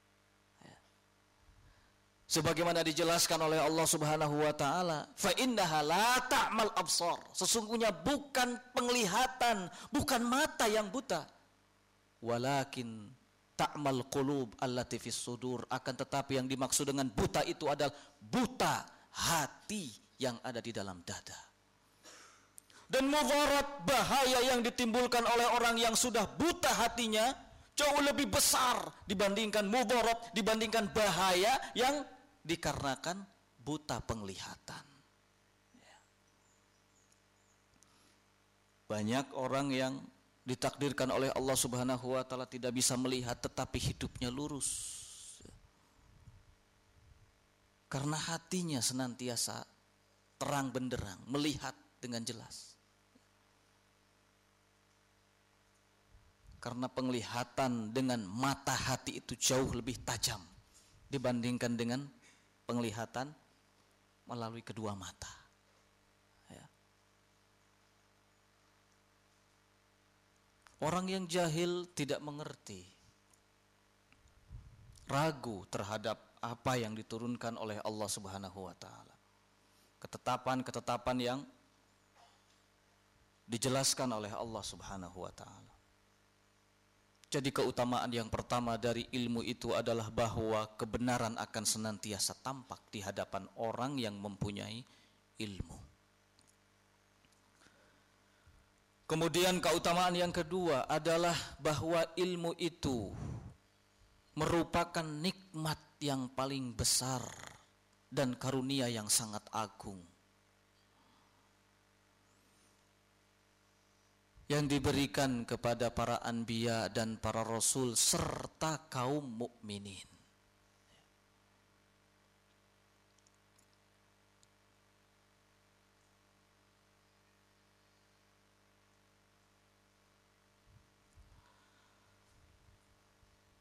Sebagaimana dijelaskan oleh Allah Subhanahu wa taala, fa innaha la ta'mal absar. Sesungguhnya bukan penglihatan, bukan mata yang buta. Walakin ta'mal qulub allati fis sudur. Akan tetapi yang dimaksud dengan buta itu adalah buta hati yang ada di dalam dada. Dan mudarat, bahaya yang ditimbulkan oleh orang yang sudah buta hatinya jauh lebih besar dibandingkan mudarat, dibandingkan bahaya yang dikarenakan buta penglihatan. Banyak orang yang ditakdirkan oleh Allah Subhanahu wa taala tidak bisa melihat tetapi hidupnya lurus. Karena hatinya senantiasa terang benderang, melihat dengan jelas. Karena penglihatan dengan mata hati itu jauh lebih tajam dibandingkan dengan penglihatan melalui kedua mata. Ya. Orang yang jahil tidak mengerti, ragu terhadap apa yang diturunkan oleh Allah Subhanahu wa taala. Ketetapan-ketetapan yang dijelaskan oleh Allah Subhanahu wa taala. Jadi keutamaan yang pertama dari ilmu itu adalah bahwa kebenaran akan senantiasa tampak di hadapan orang yang mempunyai ilmu. Kemudian keutamaan yang kedua adalah bahwa ilmu itu merupakan nikmat yang paling besar dan karunia yang sangat agung yang diberikan kepada para anbiya dan para rasul serta kaum mukminin.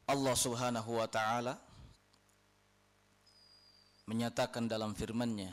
Allah Subhanahu wa taala menyatakan dalam firman-Nya,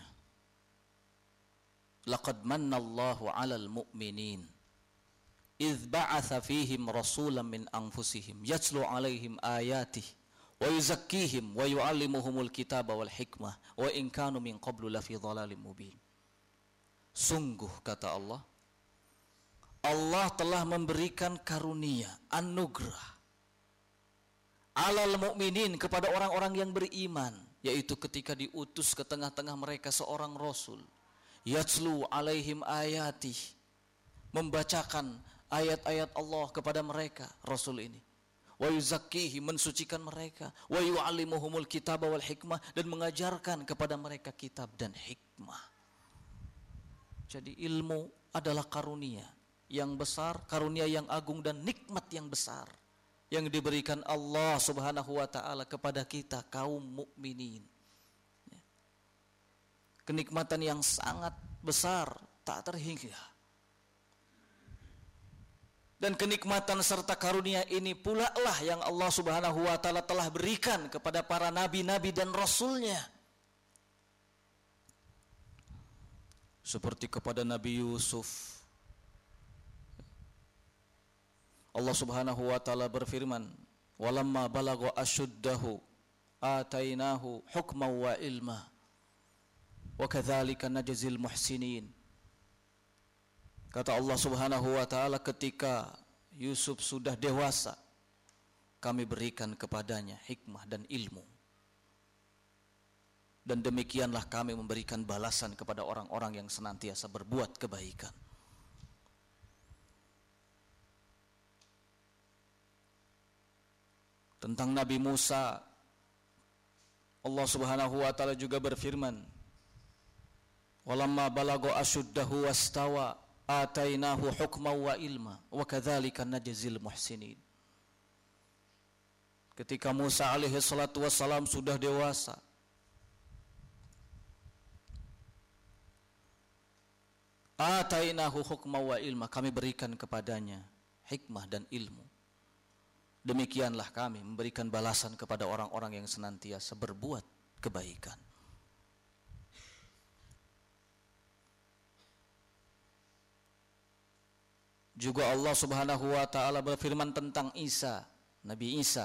laqad mannallahu 'alal mu'minin idz ba'atsa fihim rasulan min anfusihim yatlu 'alaihim ayatihi wa yuzakkihim wa yu'allimuhumul kitaba wal hikmah wa in kanu min qablu lafi dhalalim mubin. Sungguh, kata Allah, Allah telah memberikan karunia, anugerah alal mu'minin, kepada orang-orang yang beriman, yaitu ketika diutus ke tengah-tengah mereka seorang rasul, yatslu alaihim ayatih, membacakan ayat-ayat Allah kepada mereka, rasul ini, wa yuzakkihi, mensucikan mereka, wa yu'allimuhumul kitaba wal hikmah, dan mengajarkan kepada mereka kitab dan hikmah. Jadi ilmu adalah karunia yang besar, karunia yang agung, dan nikmat yang besar yang diberikan Allah Subhanahu wa taala kepada kita kaum mukminin. Kenikmatan yang sangat besar, tak terhingga. Dan kenikmatan serta karunia ini pula lah yang Allah Subhanahu wa taala telah berikan kepada para nabi-nabi dan rasulnya. Seperti kepada Nabi Yusuf, Allah Subhanahu wa taala berfirman, walamma balagha asyuddahu atainahu hukman wa ilma wa kadzalika najzil muhsinin. Kata Allah Subhanahu wa taala, ketika Yusuf sudah dewasa, kami berikan kepadanya hikmah dan ilmu, dan demikianlah kami memberikan balasan kepada orang-orang yang senantiasa berbuat kebaikan. Tentang Nabi Musa, Allah Subhanahu wa taala juga berfirman, walamma balagha asyuddahu wastawa atainahu hukman wa ilma wa kadzalika najzil muhsinin. Ketika Musa alaihi salatu wassalam sudah dewasa, atainahu hukman wa ilma, kami berikan kepadanya hikmah dan ilmu. Demikianlah kami memberikan balasan kepada orang-orang yang senantiasa berbuat kebaikan. Juga Allah Subhanahu wa taala berfirman tentang Isa, Nabi Isa.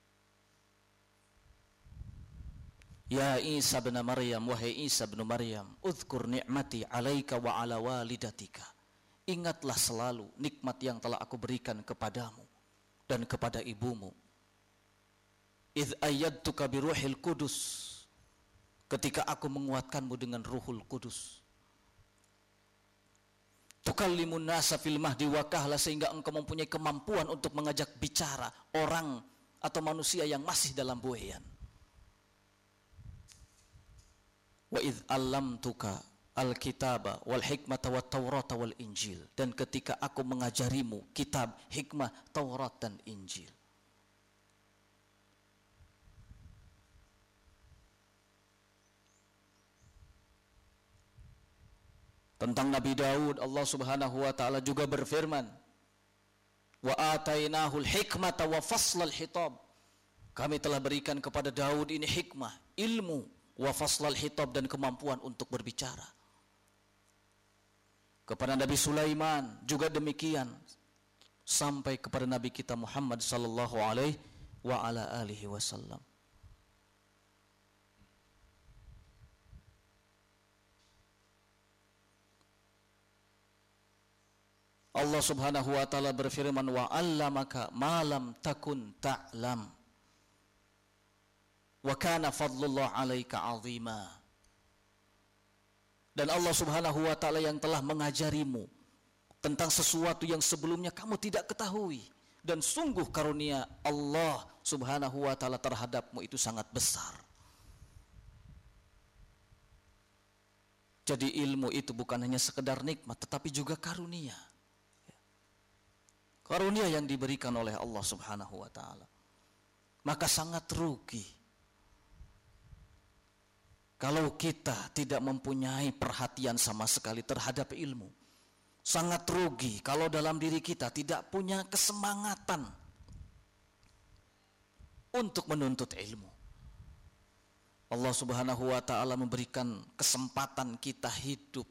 Ya Isa bin Maryam, wahai Isa bin Maryam, uzkur ni'mati 'alaika wa 'ala walidatika. Ingatlah selalu nikmat yang telah aku berikan kepadamu dan kepada ibumu. Idz ayyadtuka bi ruhil qudus, ketika aku menguatkanmu dengan Ruhul Kudus. Tukallimun nasa fil mahdi wa kahla, sehingga engkau mempunyai kemampuan untuk mengajak bicara orang atau manusia yang masih dalam buayan. Wa idz allamtuka al-kitaba wal hikmata wat taurata wal injil, dan ketika aku mengajarimu kitab, hikmah, Taurat dan Injil. Tentang Nabi Daud, Allah Subhanahu wa taala juga berfirman, wa atainahul hikmata wa faslal hitab. Kami telah berikan kepada Daud ini hikmah, ilmu, wa faslal hitab, dan kemampuan untuk berbicara. Kepada Nabi Sulaiman juga demikian, sampai kepada Nabi kita Muhammad sallallahu alaihi wa ala alihi wasallam. Allah Subhanahu wa taala berfirman, wa 'allamaka ma lam takun ta'lam wa kana fadlullah 'alaika 'azima. Dan Allah Subhanahu wa taala yang telah mengajarimu tentang sesuatu yang sebelumnya kamu tidak ketahui, dan sungguh karunia Allah Subhanahu wa taala terhadapmu itu sangat besar. Jadi ilmu itu bukan hanya sekedar nikmat, tetapi juga karunia. Karunia yang diberikan oleh Allah Subhanahu wa taala. Maka sangat rugi kalau kita tidak mempunyai perhatian sama sekali terhadap ilmu. Sangat rugi kalau dalam diri kita tidak punya kesemangatan untuk menuntut ilmu. Allah Subhanahu wa ta'ala memberikan kesempatan kita hidup.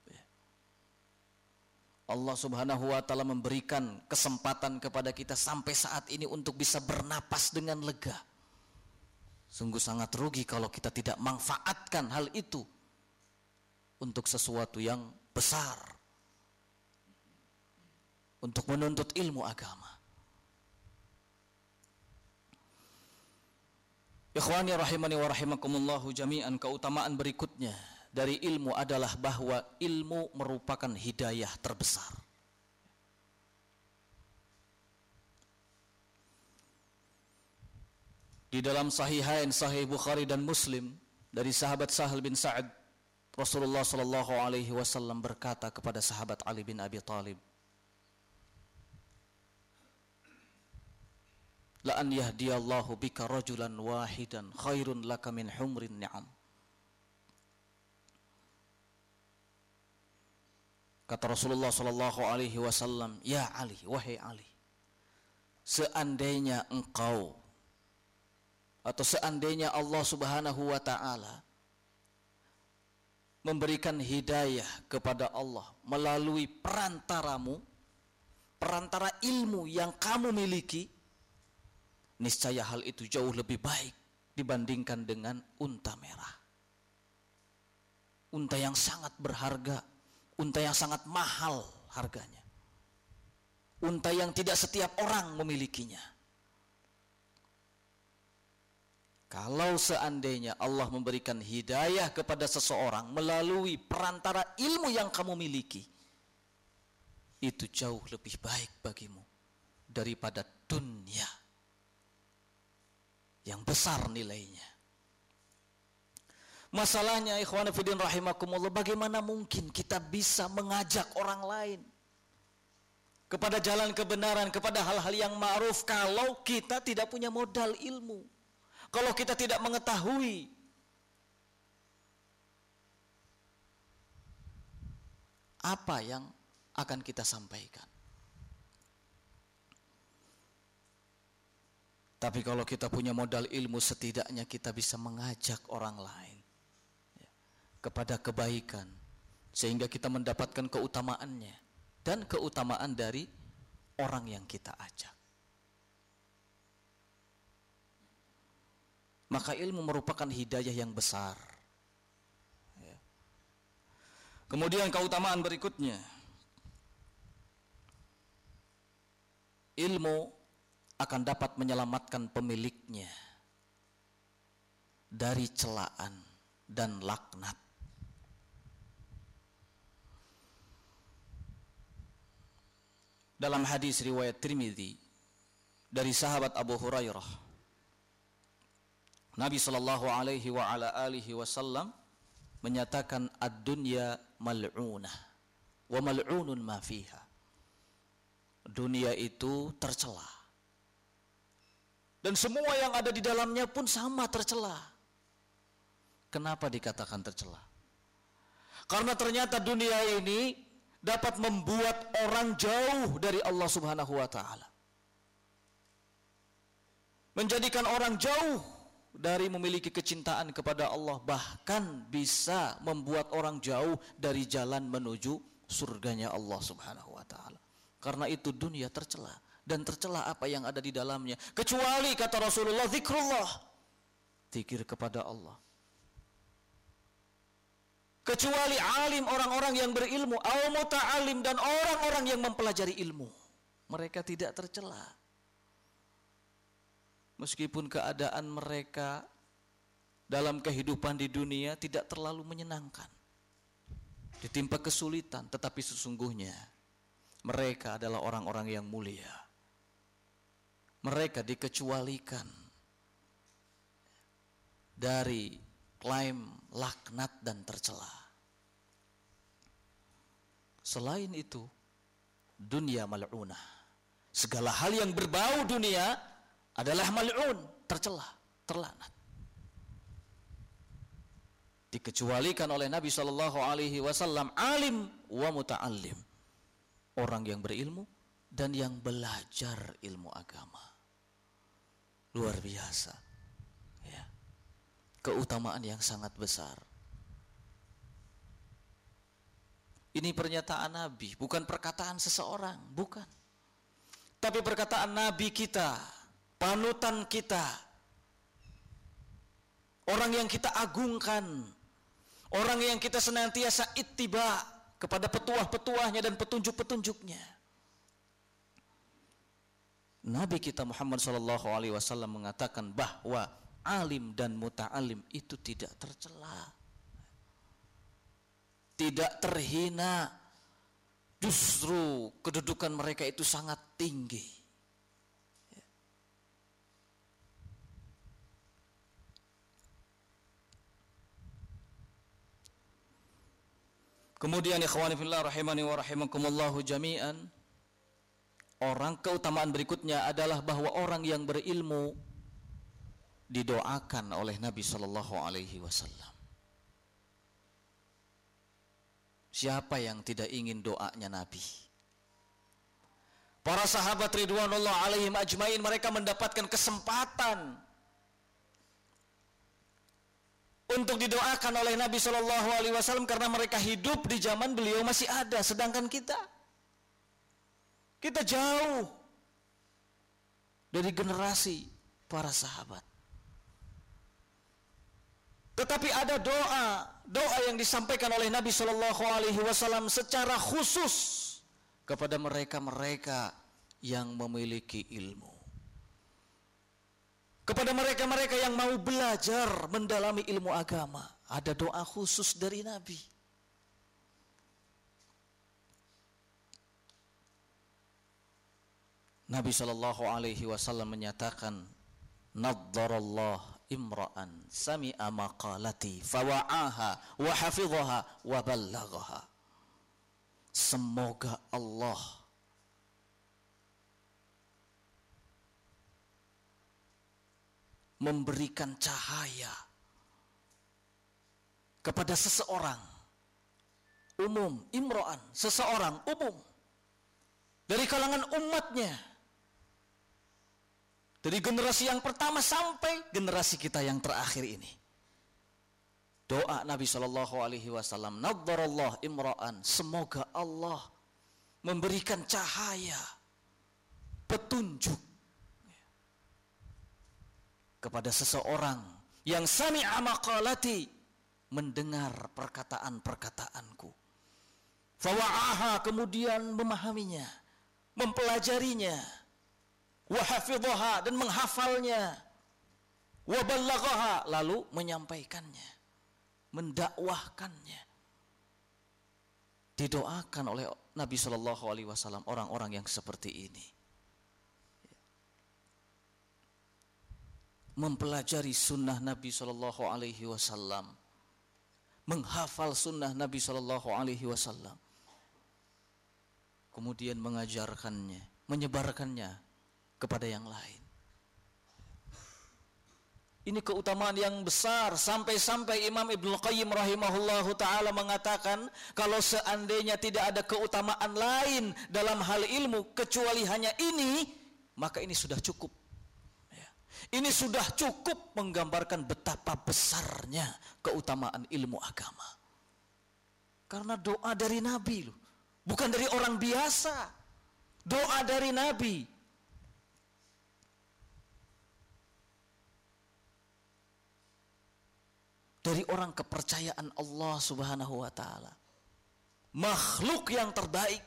Allah Subhanahu wa ta'ala memberikan kesempatan kepada kita sampai saat ini untuk bisa bernapas dengan lega. Sungguh sangat rugi kalau kita tidak manfaatkan hal itu untuk sesuatu yang besar, untuk menuntut ilmu agama. Ikhwani rahimani wa rahimakumullahu jami'an, keutamaan berikutnya dari ilmu adalah bahwa ilmu merupakan hidayah terbesar. Di dalam Sahihain, Sahih Bukhari dan Muslim, dari sahabat Sahal bin Sa'ad, Rasulullah sallallahu alaihi wasallam berkata kepada sahabat Ali bin Abi Thalib, la an yahdiyallahu bika rajulan wahidan khairun laka min humrin ni'am. Kata Rasulullah sallallahu alaihi wasallam, ya Ali, wahai Ali, seandainya engkau atau seandainya Allah Subhanahu wa ta'ala memberikan hidayah kepada Allah melalui perantaramu, perantara ilmu yang kamu miliki, niscaya hal itu jauh lebih baik dibandingkan dengan unta merah. Unta yang sangat berharga, unta yang sangat mahal harganya, unta yang tidak setiap orang memilikinya. Kalau seandainya Allah memberikan hidayah kepada seseorang melalui perantara ilmu yang kamu miliki, itu jauh lebih baik bagimu daripada dunia yang besar nilainya. Masalahnya ikhwan fillah rahimakumullah, bagaimana mungkin kita bisa mengajak orang lain kepada jalan kebenaran, kepada hal-hal yang ma'ruf kalau kita tidak punya modal ilmu, kalau kita tidak mengetahui apa yang akan kita sampaikan. Tapi kalau kita punya modal ilmu, setidaknya kita bisa mengajak orang lain kepada kebaikan, sehingga kita mendapatkan keutamaannya dan keutamaan dari orang yang kita ajak. Maka ilmu merupakan hidayah yang besar. Kemudian keutamaan berikutnya, ilmu akan dapat menyelamatkan pemiliknya dari celaan dan laknat. Dalam hadis riwayat Tirmidzi dari sahabat Abu Hurairah, Nabi sallallahu alaihi wa ala alihi wasallam menyatakan ad-dunya mal'unah wa mal'unun ma fiha. Dunia itu tercela, dan semua yang ada di dalamnya pun sama tercela. Kenapa dikatakan tercela? Karena ternyata dunia ini dapat membuat orang jauh dari Allah Subhanahu wa ta'ala, menjadikan orang jauh dari memiliki kecintaan kepada Allah, bahkan bisa membuat orang jauh dari jalan menuju surganya Allah Subhanahu wa ta'ala. Karena itu dunia tercela, dan tercela apa yang ada di dalamnya, kecuali kata Rasulullah zikrullah, zikir kepada Allah. Kecuali alim, orang-orang yang berilmu, au muta'alim, dan orang-orang yang mempelajari ilmu, mereka tidak tercela. Meskipun keadaan mereka dalam kehidupan di dunia tidak terlalu menyenangkan, ditimpa kesulitan, tetapi sesungguhnya mereka adalah orang-orang yang mulia. Mereka dikecualikan dari klaim laknat dan tercela. Selain itu, dunia mal'unah. Segala hal yang berbau dunia adalah mal'un, tercela, terlaknat. Dikecualikan oleh Nabi sallallahu alaihi wasallam alim wa muta'allim, orang yang berilmu dan yang belajar ilmu agama. luar biasa. Ya. Keutamaan yang sangat besar. Ini pernyataan Nabi, bukan perkataan seseorang, bukan. Tapi perkataan Nabi kita, panutan kita, orang yang kita agungkan, orang yang kita senantiasa ittiba kepada petuah-petuahnya dan petunjuk-petunjuknya. Nabi kita Muhammad SAW mengatakan bahwa alim dan muta'alim itu tidak tercela, tidak terhina, justru kedudukan mereka itu sangat tinggi. Kemudian ikhwani fillah rahimani wa rahimakumullahu jami'an, orang keutamaan berikutnya adalah bahwa orang yang berilmu didoakan oleh Nabi sallallahu alaihi wasallam. Siapa yang tidak ingin doanya Nabi? Para sahabat ridwanullah alaihim ajmain, mereka mendapatkan kesempatan untuk didoakan oleh Nabi sallallahu alaihi wasallam karena mereka hidup di zaman beliau masih ada, sedangkan kita jauh dari generasi para sahabat. Tetapi ada doa yang disampaikan oleh Nabi Shallallahu Alaihi Wasallam secara khusus kepada mereka-mereka yang memiliki ilmu, kepada mereka-mereka yang mau belajar mendalami ilmu agama. Ada doa khusus dari Nabi. Nabi Shallallahu Alaihi Wasallam menyatakan, "Naddarallah imra'an sami'a maqalati fawa'aha wa hafidhaha wa ballaghaha." Semoga Allah memberikan cahaya kepada seseorang umum, imra'an, seseorang umum dari kalangan umatnya, dari generasi yang pertama sampai generasi kita yang terakhir ini. Doa Nabi Shallallahu Alaihi Wasallam, naddarallah imra'an, semoga Allah memberikan cahaya, petunjuk kepada seseorang yang sami'a maqalati, mendengar perkataan-perkataanku, fawa'aha, kemudian memahaminya, mempelajarinya, wa hafidhaha, dan menghafalnya, wa ballaghaha, lalu menyampaikannya, mendakwahkannya. Didoakan oleh Nabi Shallallahu Alaihi Wasallam orang-orang yang seperti ini, mempelajari sunnah Nabi Shallallahu Alaihi Wasallam, menghafal sunnah Nabi Shallallahu Alaihi Wasallam, kemudian mengajarkannya, menyebarkannya kepada yang lain. Ini keutamaan yang besar, sampai-sampai Imam Ibnu Qayyim rahimahullahu ta'ala mengatakan, kalau seandainya tidak ada keutamaan lain dalam hal ilmu kecuali hanya ini, maka ini sudah cukup. Ini sudah cukup menggambarkan betapa besarnya keutamaan ilmu agama. Karena doa dari Nabi loh, bukan dari orang biasa. Doa dari Nabi. Dari orang kepercayaan Allah Subhanahu wa taala. Makhluk yang terbaik.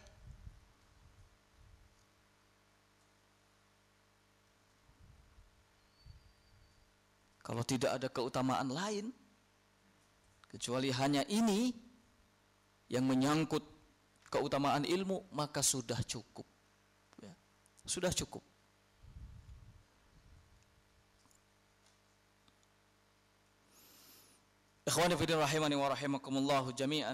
Kalau tidak ada keutamaan lain kecuali hanya ini yang menyangkut keutamaan ilmu, maka sudah cukup. Ya, sudah cukup. Ikhwani fillah rahimani wa rahimakumullah jami'an.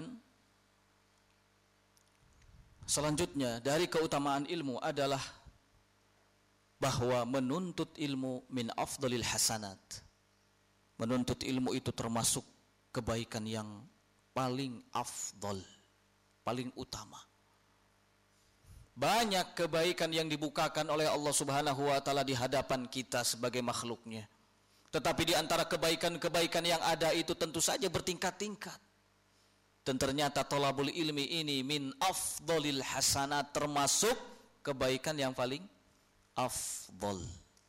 Selanjutnya dari keutamaan ilmu adalah bahwa menuntut ilmu min afdalil hasanat. Menuntut ilmu itu termasuk kebaikan yang paling afdal, paling utama. Banyak kebaikan yang dibukakan oleh Allah Subhanahu wa taala di hadapan kita sebagai makhluknya. Tetapi di antara kebaikan-kebaikan yang ada itu tentu saja bertingkat-tingkat. Dan ternyata thalabul ilmi ini min afdhalil hasanat, termasuk kebaikan yang paling afdhal.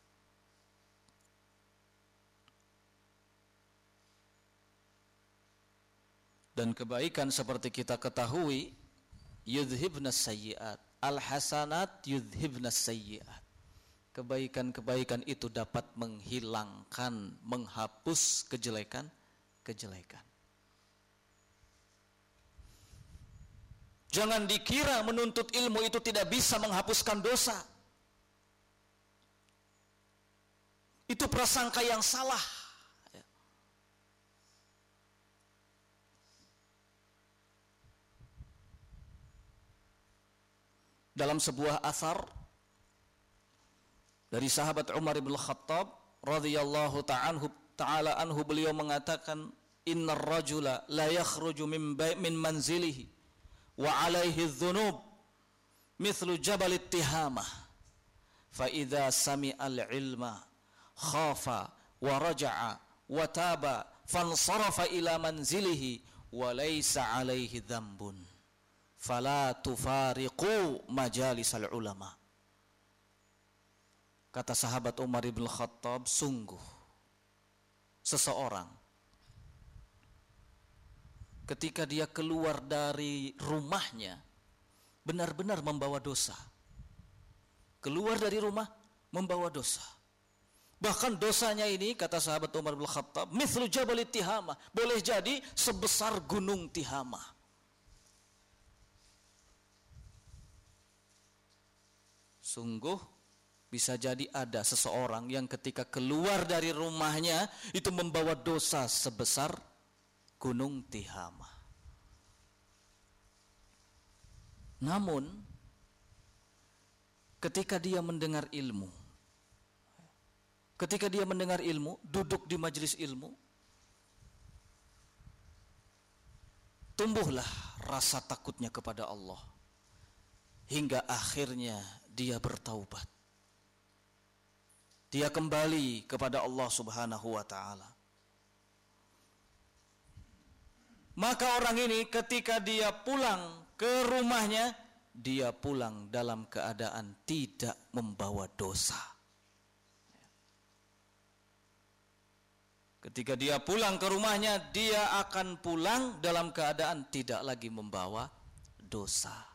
Dan kebaikan seperti kita ketahui yudhibnas sayyi'at, al-hasanat yudhibnas sayyi'at. Kebaikan-kebaikan itu dapat menghilangkan, menghapus kejelekan-kejelekan. Jangan dikira menuntut ilmu itu tidak bisa menghapuskan dosa. Itu prasangka yang salah. Dalam sebuah athar dari sahabat Umar bin Khattab radhiyallahu ta'ala anhu, beliau mengatakan, innar rajula la yakhruju min manzilihi wa alaihi dhunub mithlu jabal ittihamah fa idza sami'al ilma khafa wa raja'a wa taba fansarafa ila manzilihi wa laysa alaihi dhanbun fala tufariqu majalisal ulama. Kata sahabat Umar bin Khattab, sungguh seseorang ketika dia keluar dari rumahnya benar-benar membawa dosa. Keluar dari rumah membawa dosa. Bahkan dosanya ini, kata sahabat Umar bin Khattab, mithlu jabal Tihamah, boleh jadi sebesar gunung Tihamah. Sungguh bisa jadi ada seseorang yang ketika keluar dari rumahnya itu membawa dosa sebesar gunung Tihamah. Namun ketika dia mendengar ilmu, duduk di majelis ilmu, tumbuhlah rasa takutnya kepada Allah hingga akhirnya dia bertaubat. Dia kembali kepada Allah Subhanahu wa ta'ala. Maka orang ini ketika dia pulang ke rumahnya, dia pulang dalam keadaan tidak membawa dosa. Ketika dia pulang ke rumahnya, dia akan pulang dalam keadaan tidak lagi membawa dosa.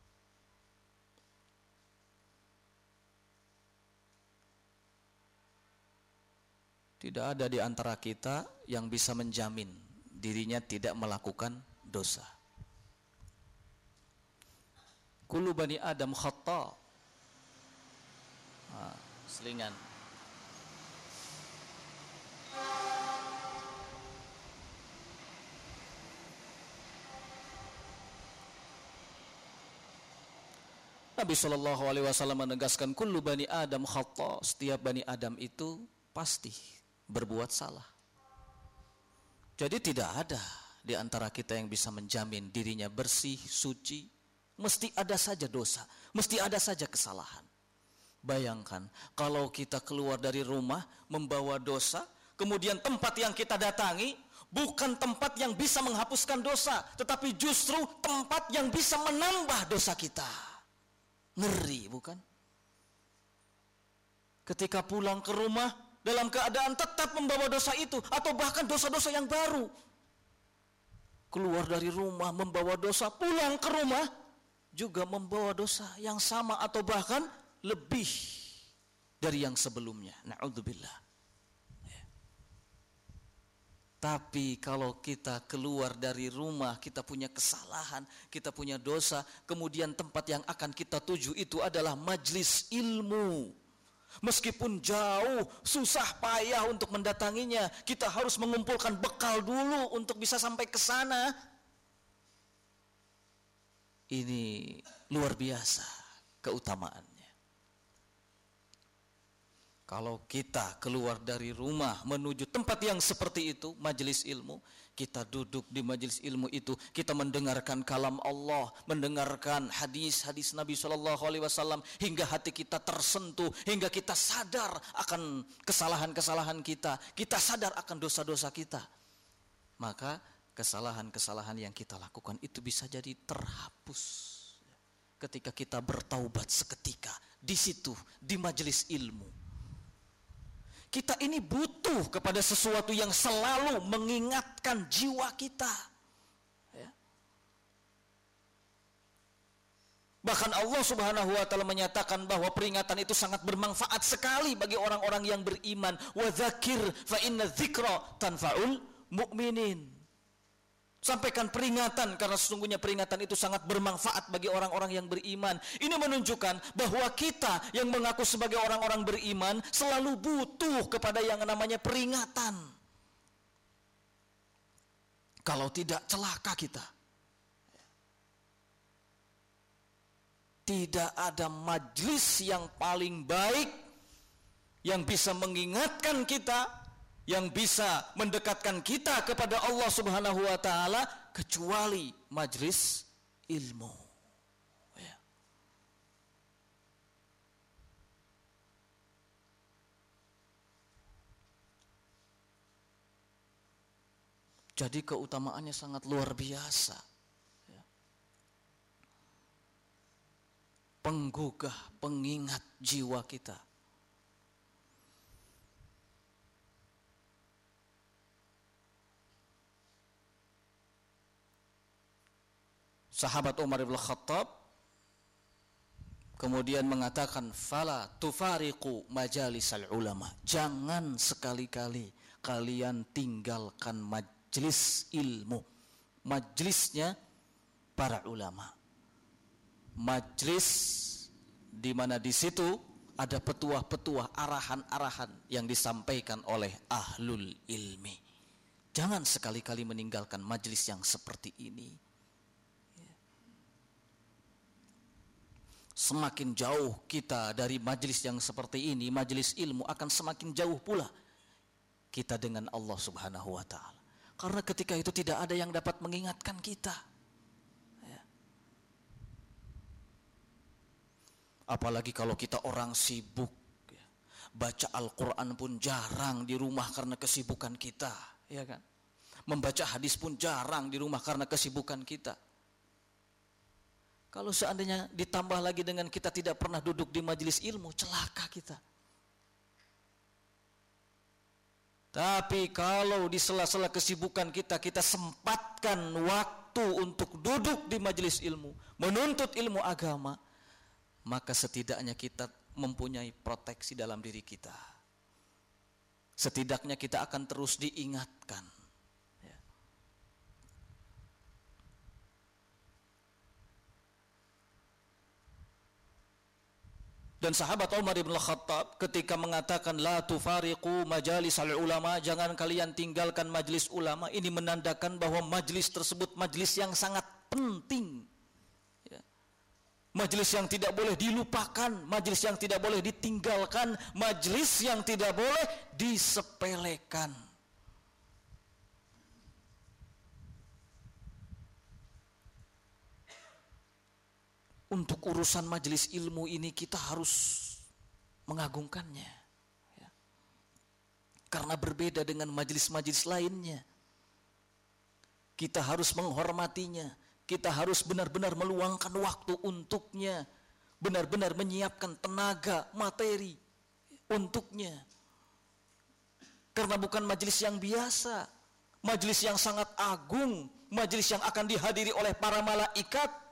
Tidak ada di antara kita yang bisa menjamin dirinya tidak melakukan dosa. Kullu bani Adam khata'. Selingan. Nabi SAW menegaskan kullu bani Adam khata'. Setiap bani Adam itu pasti berbuat salah. Jadi tidak ada di antara kita yang bisa menjamin dirinya bersih, suci. Mesti ada saja dosa, mesti ada saja kesalahan. Bayangkan kalau kita keluar dari rumah membawa dosa, kemudian tempat yang kita datangi bukan tempat yang bisa menghapuskan dosa, tetapi justru tempat yang bisa menambah dosa kita. Ngeri, bukan? Ketika pulang ke rumah dalam keadaan tetap membawa dosa itu, atau bahkan dosa-dosa yang baru. Keluar dari rumah membawa dosa, pulang ke rumah juga membawa dosa yang sama atau bahkan lebih dari yang sebelumnya. Na'udzubillah. Tapi kalau kita keluar dari rumah, kita punya kesalahan, kita punya dosa, kemudian tempat yang akan kita tuju itu adalah majelis ilmu. Meskipun jauh, susah payah untuk mendatanginya, kita harus mengumpulkan bekal dulu untuk bisa sampai ke sana. Ini luar biasa keutamaannya. Kalau kita keluar dari rumah menuju tempat yang seperti itu, majelis ilmu, kita duduk di majelis ilmu itu, kita mendengarkan kalam Allah, mendengarkan hadis-hadis Nabi SAW, hingga hati kita tersentuh, hingga kita sadar akan kesalahan-kesalahan kita sadar akan dosa-dosa kita. Maka kesalahan-kesalahan yang kita lakukan itu bisa jadi terhapus ketika kita bertaubat seketika di situ, di majelis ilmu. Kita ini butuh kepada sesuatu yang selalu mengingatkan jiwa kita. Ya. Bahkan Allah Subhanahu wa taala menyatakan bahwa peringatan itu sangat bermanfaat sekali bagi orang-orang yang beriman. Wa dzakir fa inna dzikra tanfa'ul mu'minin. Sampaikan peringatan karena sesungguhnya peringatan itu sangat bermanfaat bagi orang-orang yang beriman. Ini menunjukkan bahwa kita yang mengaku sebagai orang-orang beriman selalu butuh kepada yang namanya peringatan. Kalau tidak, celaka kita. Tidak ada majelis yang paling baik yang bisa mengingatkan kita, yang bisa mendekatkan kita kepada Allah Subhanahu wa taala kecuali majelis ilmu. Ya. Jadi keutamaannya sangat luar biasa. Ya. Penggugah, pengingat jiwa kita. Sahabat Umar bin Khattab kemudian mengatakan, fala tufariqu majalisal ulama. Jangan sekali-kali kalian tinggalkan majelis ilmu, majelisnya para ulama. Majelis di mana di situ ada petuah-petuah, arahan-arahan yang disampaikan oleh ahlul ilmi. Jangan sekali-kali meninggalkan majelis yang seperti ini. Semakin jauh kita dari majelis yang seperti ini, majelis ilmu, akan semakin jauh pula kita dengan Allah Subhanahu wa taala. Karena ketika itu tidak ada yang dapat mengingatkan kita. Ya. Apalagi kalau kita orang sibuk, ya. Baca Al-Quran pun jarang di rumah karena kesibukan kita, ya kan? Membaca hadis pun jarang di rumah karena kesibukan kita. Kalau seandainya ditambah lagi dengan kita tidak pernah duduk di majelis ilmu, celaka kita. Tapi kalau di sela-sela kesibukan kita, kita sempatkan waktu untuk duduk di majelis ilmu, menuntut ilmu agama, maka setidaknya kita mempunyai proteksi dalam diri kita. Setidaknya kita akan terus diingatkan. Dan sahabat Umar bin Khattab ketika mengatakan la tufariqu majalisal ulama, jangan kalian tinggalkan majelis ulama, ini menandakan bahwa majelis tersebut majelis yang sangat penting. Ya. Majelis yang tidak boleh dilupakan, majelis yang tidak boleh ditinggalkan, majelis yang tidak boleh disepelekan. Untuk urusan majelis ilmu ini kita harus mengagungkannya, ya. Karena berbeda dengan majelis-majelis lainnya. Kita harus menghormatinya, kita harus benar-benar meluangkan waktu untuknya, benar-benar menyiapkan tenaga, materi untuknya. Karena bukan majelis yang biasa, majelis yang sangat agung, majelis yang akan dihadiri oleh para malaikat,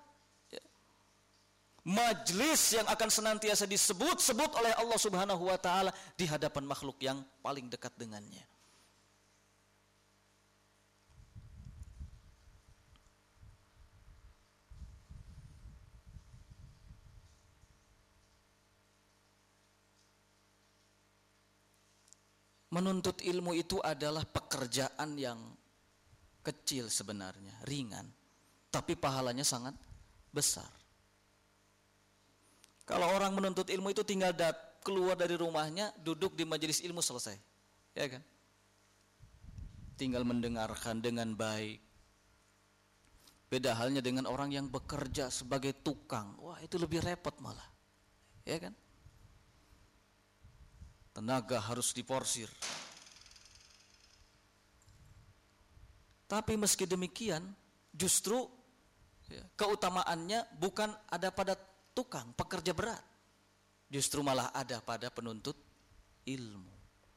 majelis yang akan senantiasa disebut-sebut oleh Allah Subhanahu wa taala di hadapan makhluk yang paling dekat dengannya. Menuntut ilmu itu adalah pekerjaan yang kecil sebenarnya, ringan, tapi pahalanya sangat besar. Kalau orang menuntut ilmu itu tinggal keluar dari rumahnya, duduk di majelis ilmu, selesai. Ya kan? Tinggal mendengarkan dengan baik. Beda halnya dengan orang yang bekerja sebagai tukang. Wah, itu lebih repot malah. Ya kan? Tenaga harus diporsir. Tapi meski demikian, justru keutamaannya bukan ada pada tukang, pekerja berat. Justru malah ada pada penuntut ilmu.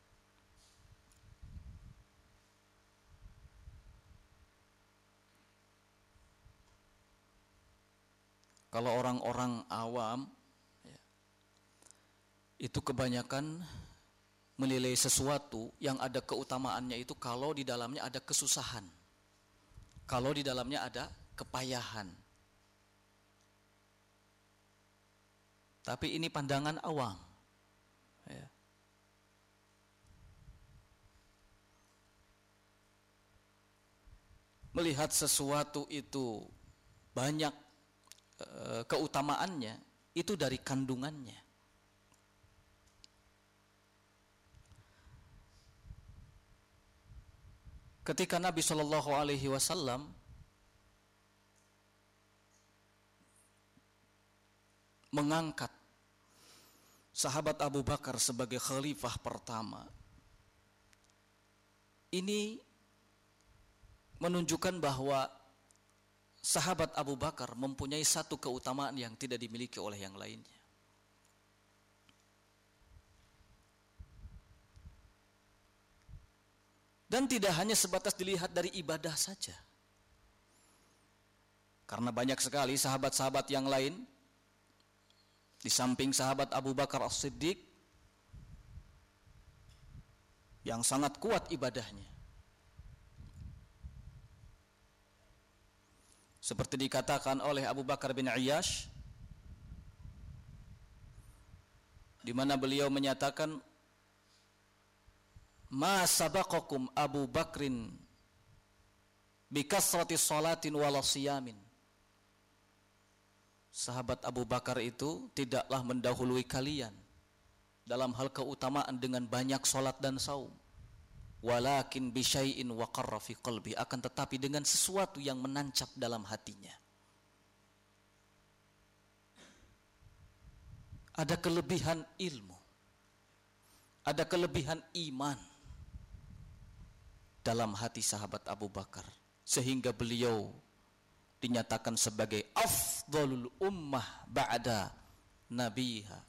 Kalau orang-orang awam, itu kebanyakan menilai sesuatu yang ada keutamaannya itu kalau di dalamnya ada kesusahan, kalau di dalamnya ada kepayahan. Tapi ini pandangan awam. Ya. Melihat sesuatu itu banyak keutamaannya, itu dari kandungannya. Ketika Nabi Shallallahu Alaihi Wasallam mengangkat sahabat Abu Bakar sebagai khalifah pertama, ini menunjukkan bahwa sahabat Abu Bakar mempunyai satu keutamaan yang tidak dimiliki oleh yang lainnya. Dan tidak hanya sebatas dilihat dari ibadah saja. Karena banyak sekali sahabat-sahabat yang lain, di samping sahabat Abu Bakar As-Siddiq, yang sangat kuat ibadahnya. Seperti dikatakan oleh Abu Bakar bin Ayyash, di mana beliau menyatakan, ma sabaqakum Abu Bakrin bikasrati salatin wala siyamin. Sahabat Abu Bakar itu tidaklah mendahului kalian dalam hal keutamaan dengan banyak salat dan saum. Walakin bisyai'in waqarra fi qalbi, akan tetapi dengan sesuatu yang menancap dalam hatinya. Ada kelebihan ilmu, ada kelebihan iman dalam hati sahabat Abu Bakar, sehingga beliau dinyatakan sebagai afdhalul ummah ba'da nabiha,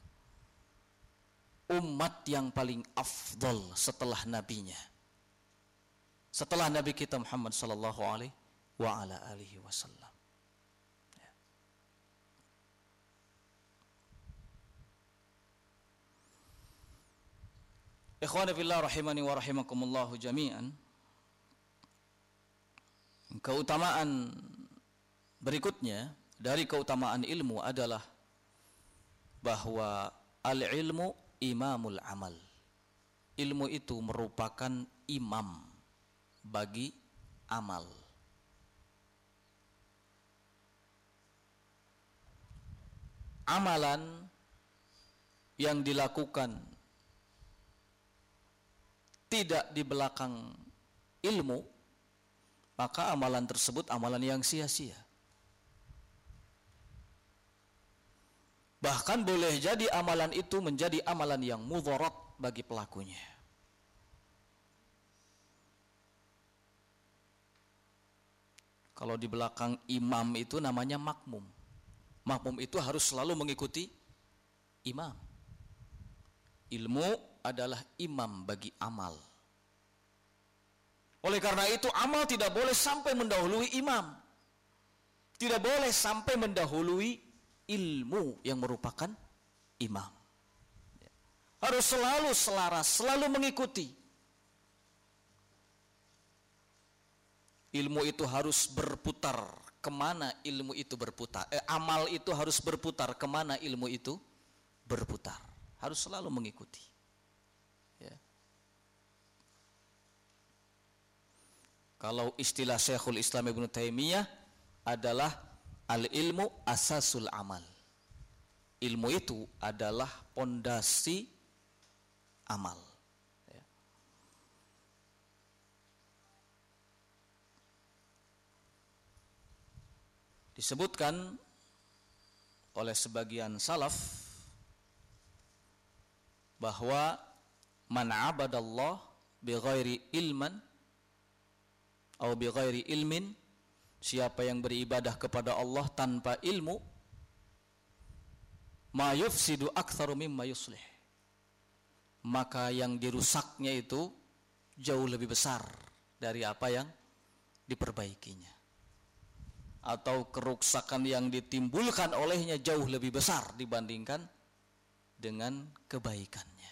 umat yang paling afdal setelah nabinya, setelah Nabi kita Muhammad sallallahu alaihi wa ala alihi wasallam. Ikhwani fillah rahimani wa rahimakumullah jami'an. Keutamaan berikutnya dari keutamaan ilmu adalah bahwa al-ilmu imamul amal. Ilmu itu merupakan imam bagi amal. Amalan yang dilakukan tidak di belakang ilmu, maka amalan tersebut amalan yang sia-sia. Bahkan boleh jadi amalan itu menjadi amalan yang mudharat bagi pelakunya. Kalau di belakang imam itu namanya makmum. Makmum itu harus selalu mengikuti imam. Ilmu adalah imam bagi amal. Oleh karena itu amal tidak boleh sampai mendahului imam. Tidak boleh sampai mendahului ilmu yang merupakan imam. Harus selalu selaras, selalu mengikuti. Ilmu itu harus berputar kemana ilmu itu berputar. Amal itu harus berputar kemana ilmu itu berputar. Harus selalu mengikuti. Ya. Kalau istilah Syekhul Islam Ibnu Taimiyah adalah al-ilmu asasul amal. ilmu itu adalah pondasi amal. Ya. Disebutkan oleh sebagian salaf bahwa man abadallah bighairi ilman atau bighairi ilmin, siapa yang beribadah kepada Allah tanpa ilmu, ma yufsidu aktsaru mimma yuslih, maka yang dirusaknya itu jauh lebih besar dari apa yang diperbaikinya, atau kerusakan yang ditimbulkan olehnya jauh lebih besar dibandingkan dengan kebaikannya.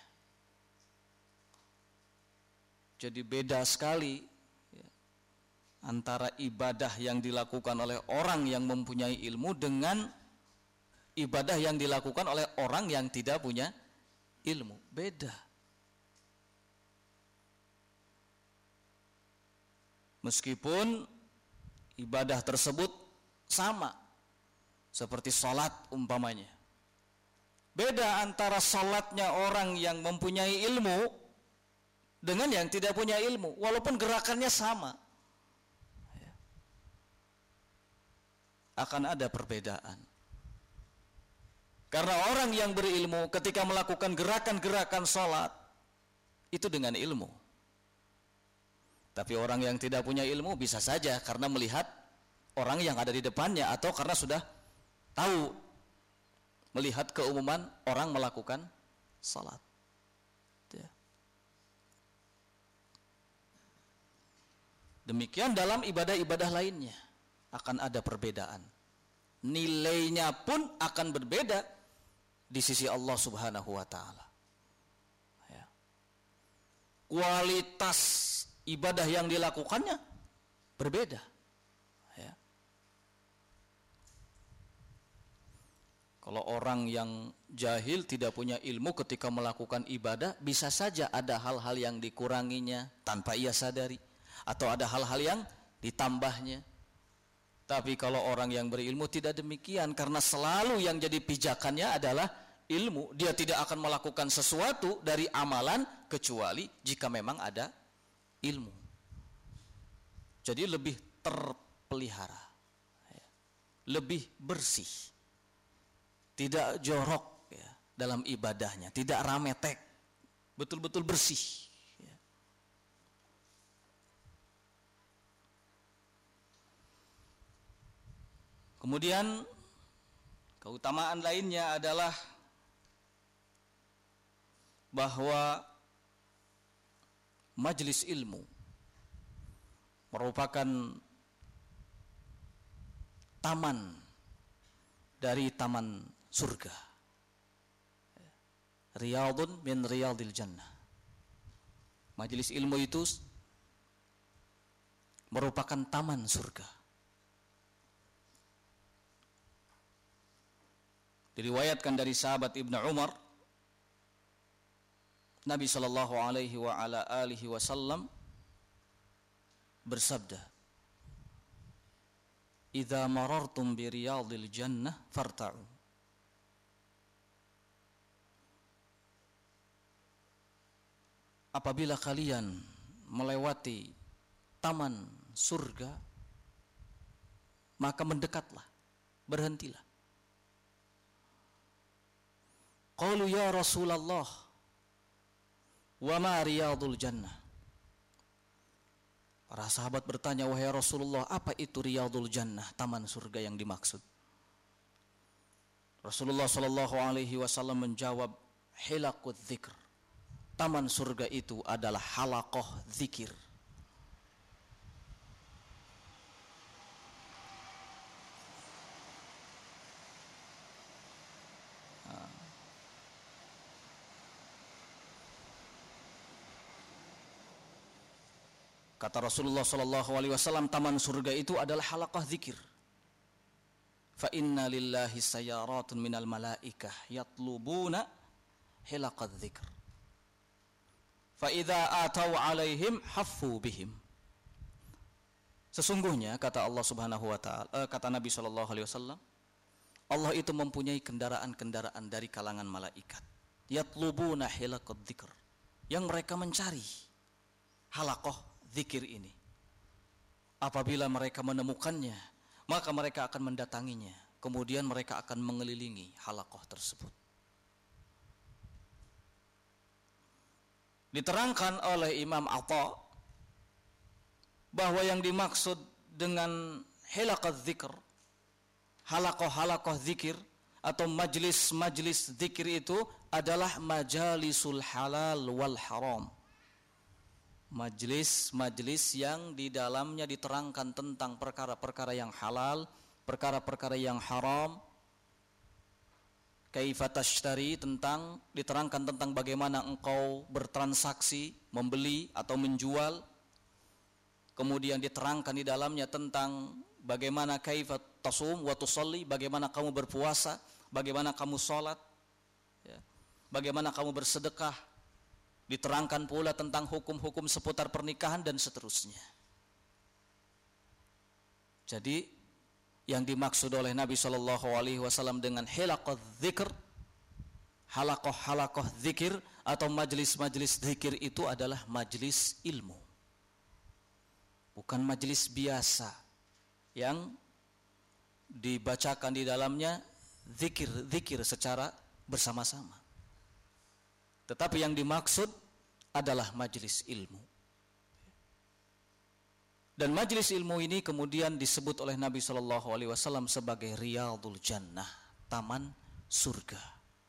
Jadi beda sekali ya, antara ibadah yang dilakukan oleh orang yang mempunyai ilmu dengan ibadah yang dilakukan oleh orang yang tidak punya ilmu. Beda. Meskipun ibadah tersebut sama, seperti sholat umpamanya. Beda antara sholatnya orang yang mempunyai ilmu dengan yang tidak punya ilmu, walaupun gerakannya sama. Akan ada perbedaan. Karena orang yang berilmu ketika melakukan gerakan-gerakan sholat itu dengan ilmu. Tapi orang yang tidak punya ilmu bisa saja karena melihat orang yang ada di depannya, atau karena sudah tahu melihat keumuman orang melakukan salat. Ya. Demikian dalam ibadah-ibadah lainnya akan ada perbedaan. Nilainya pun akan berbeda di sisi Allah Subhanahu wa taala. Ya. Kualitas ibadah yang dilakukannya berbeda. Ya. Kalau orang yang jahil tidak punya ilmu ketika melakukan ibadah, bisa saja ada hal-hal yang dikuranginya tanpa ia sadari, atau ada hal-hal yang ditambahnya. Tapi kalau orang yang berilmu tidak demikian, karena selalu yang jadi pijakannya adalah ilmu. Dia tidak akan melakukan sesuatu dari amalan kecuali jika memang ada ilmu. Jadi lebih terpelihara, lebih bersih, tidak jorok ya, dalam ibadahnya, tidak rametek, betul-betul bersih. Ya. Kemudian keutamaan lainnya adalah bahwa majelis ilmu merupakan taman dari taman surga. Riyadun min riyadil jannah. Majelis ilmu itu merupakan taman surga. Diriwayatkan dari sahabat Ibnu Umar, Nabi sallallahu alaihi wa ala alihi wasallam bersabda, "Idza marartum bi riyadil jannah farta'u." Apabila kalian melewati taman surga, maka mendekatlah, berhentilah. Qalu ya Rasulullah, wa ma riyadul jannah? Para sahabat bertanya, wahai Rasulullah, apa itu riyadul jannah, taman surga yang dimaksud? Rasulullah sallallahu alaihi wasallam menjawab, hilaqud dzikr. Taman surga itu adalah halaqah zikir. Kata Rasulullah sallallahu alaihi wasallam, taman surga itu adalah halaqah zikir. Fa inna lillahi sayaratun minal malaikah yatlubuna halaqadz dzikr. Fa idza atau alaihim haffu bihim. Sesungguhnya kata Allah Subhanahu wa taala, kata Nabi sallallahu alaihi wasallam, Allah itu mempunyai kendaraan-kendaraan dari kalangan malaikat. Yatlubuna hilaqad dzikr, yang mereka mencari halaqah zikir ini. Apabila mereka menemukannya, maka mereka akan mendatanginya. Kemudian mereka akan mengelilingi halaqah tersebut. Diterangkan oleh Imam Atha bahwa yang dimaksud dengan hilaqah dzikr, halaqah zikir atau majlis zikir itu adalah majalisul halal wal haram. Majlis yang di dalamnya diterangkan tentang perkara-perkara yang halal, perkara-perkara yang haram. Kaifa tashtari, diterangkan tentang bagaimana engkau bertransaksi, membeli atau menjual. Kemudian diterangkan di dalamnya tentang bagaimana kaifa tasum wa tusalli, bagaimana kamu berpuasa, bagaimana kamu sholat, ya, bagaimana kamu bersedekah. Diterangkan pula tentang hukum-hukum seputar pernikahan dan seterusnya. Jadi yang dimaksud oleh Nabi SAW dengan hilaqah dzikr, halaqah zikir atau majlis zikir itu adalah majlis ilmu, bukan majlis biasa yang dibacakan di dalamnya zikir secara bersama-sama. Tetapi yang dimaksud adalah majlis ilmu. Dan majlis ilmu ini kemudian disebut oleh Nabi SAW sebagai Riyadul Jannah, taman surga,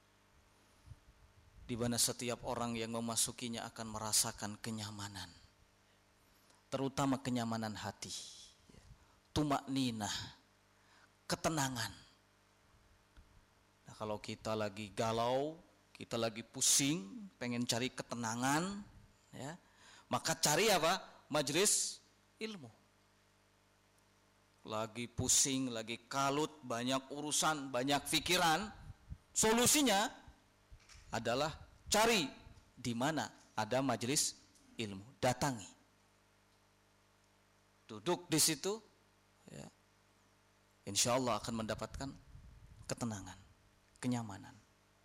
di mana setiap orang yang memasukinya akan merasakan kenyamanan, terutama kenyamanan hati, tumakninah, ketenangan. Nah, kalau kita lagi galau, kita lagi pusing, pengen cari ketenangan, ya, maka cari apa? Majlis ilmu. Lagi pusing, lagi kalut, banyak urusan, banyak pikiran, solusinya adalah cari di mana ada majlis ilmu, datangi, duduk di situ, ya, insya Allah akan mendapatkan ketenangan, kenyamanan.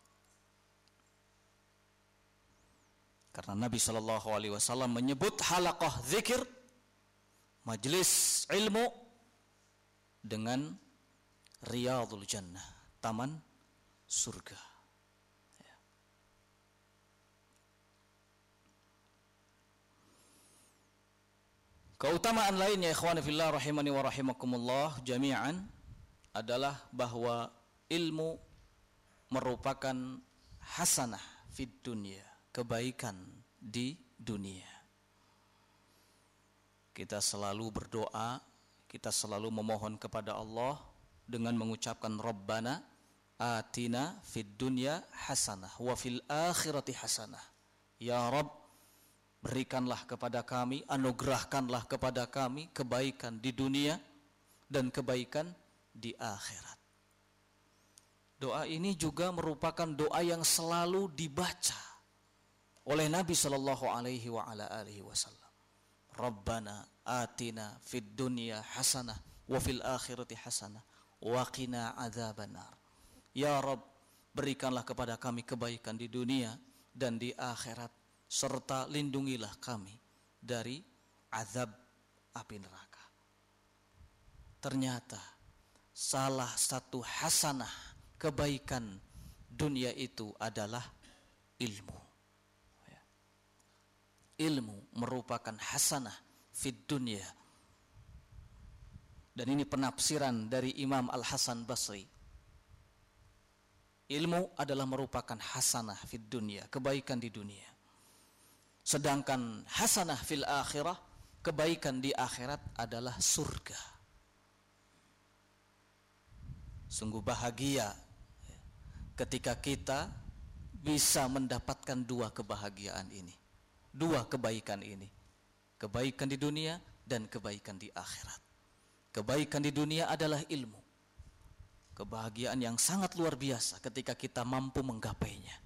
Karena Nabi SAW menyebut halaqah zikir, majlis ilmu, dengan Riyadul Jannah, taman surga. Ya. Keutamaan lainnya, ikhwan fillah rahimani wa rahimakumullah jami'an, adalah bahwa ilmu merupakan hasanah fid dunya, kebaikan di dunia. Kita selalu berdoa, kita selalu memohon kepada Allah dengan mengucapkan Rabbana atina fid dunya hasanah wa fil akhirati hasanah. Ya Rabb, berikanlah kepada kami, anugerahkanlah kepada kami kebaikan di dunia dan kebaikan di akhirat. Doa ini juga merupakan doa yang selalu dibaca oleh Nabi SAW. Rabbana atina fid dunya hasanah wa fil akhirati hasanah wa qina adzabannar. Ya Rabb, berikanlah kepada kami kebaikan di dunia dan di akhirat, serta lindungilah kami dari azab api neraka. Ternyata salah satu hasanah kebaikan dunia itu adalah ilmu. Ilmu merupakan hasanah fid dunya. Dan ini penafsiran dari Imam Al-Hasan Basri. Ilmu adalah merupakan hasanah fid dunya, kebaikan di dunia. Sedangkan hasanah fil akhirah, kebaikan di akhirat adalah surga. Sungguh bahagia ketika kita bisa mendapatkan dua kebahagiaan ini, dua kebaikan ini, kebaikan di dunia dan kebaikan di akhirat. Kebaikan di dunia adalah ilmu, kebahagiaan yang sangat luar biasa ketika kita mampu menggapainya,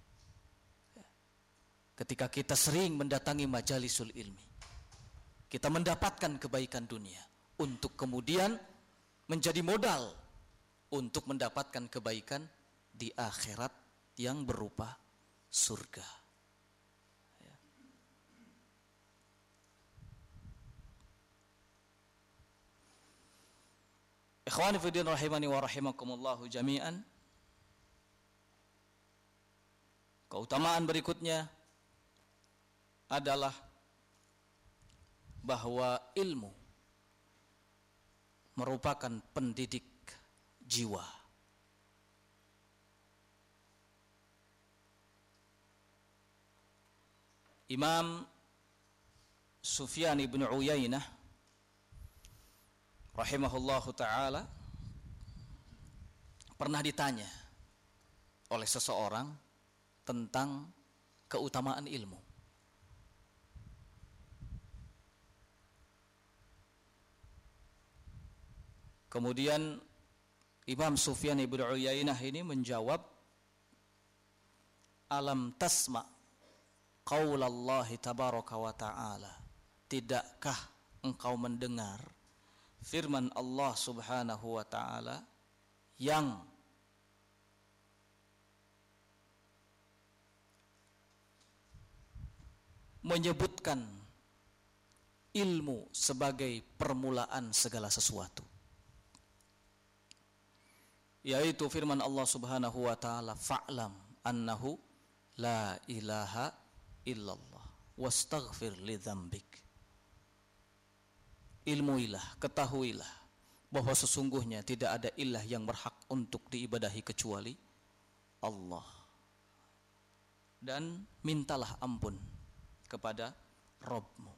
ketika kita sering mendatangi majalisul ilmi. Kita mendapatkan kebaikan dunia untuk kemudian menjadi modal untuk mendapatkan kebaikan di akhirat yang berupa surga. Ya. Ikhwani fi din rahimani wa rahimakumullahu jami'an. Keutamaan berikutnya adalah bahwa ilmu merupakan pendidik jiwa. Imam Sufyan ibn Uyainah rahimahullahu ta'ala pernah ditanya oleh seseorang tentang keutamaan ilmu. Kemudian Imam Sufyan ibn Uyainah ini menjawab, alam tasma' qaulallahi tabaraka wa ta'ala, tidakkah engkau mendengar firman Allah subhanahu wa ta'ala yang menyebutkan ilmu sebagai permulaan segala sesuatu, yaitu firman Allah subhanahu wa ta'ala, fa'lam annahu la ilaha illallah wastaghfir li dzambik. Ilmuilah, ketahuilah bahwa sesungguhnya tidak ada ilah yang berhak untuk diibadahi kecuali Allah, dan mintalah ampun kepada Rabbmu.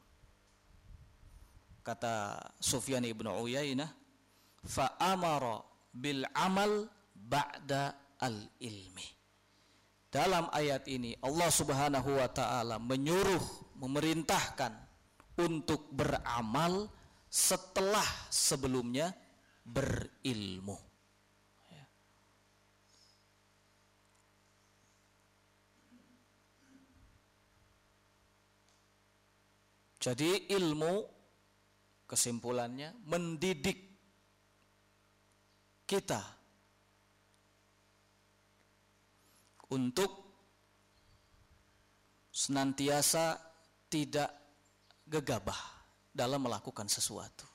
Kata Sufyan ibn Uyainah, fa'amara bil amal ba'da al ilmi. Dalam ayat ini Allah subhanahu wa ta'ala menyuruh, memerintahkan untuk beramal setelah sebelumnya berilmu. Jadi ilmu, kesimpulannya, mendidik kita untuk senantiasa tidak gegabah dalam melakukan sesuatu.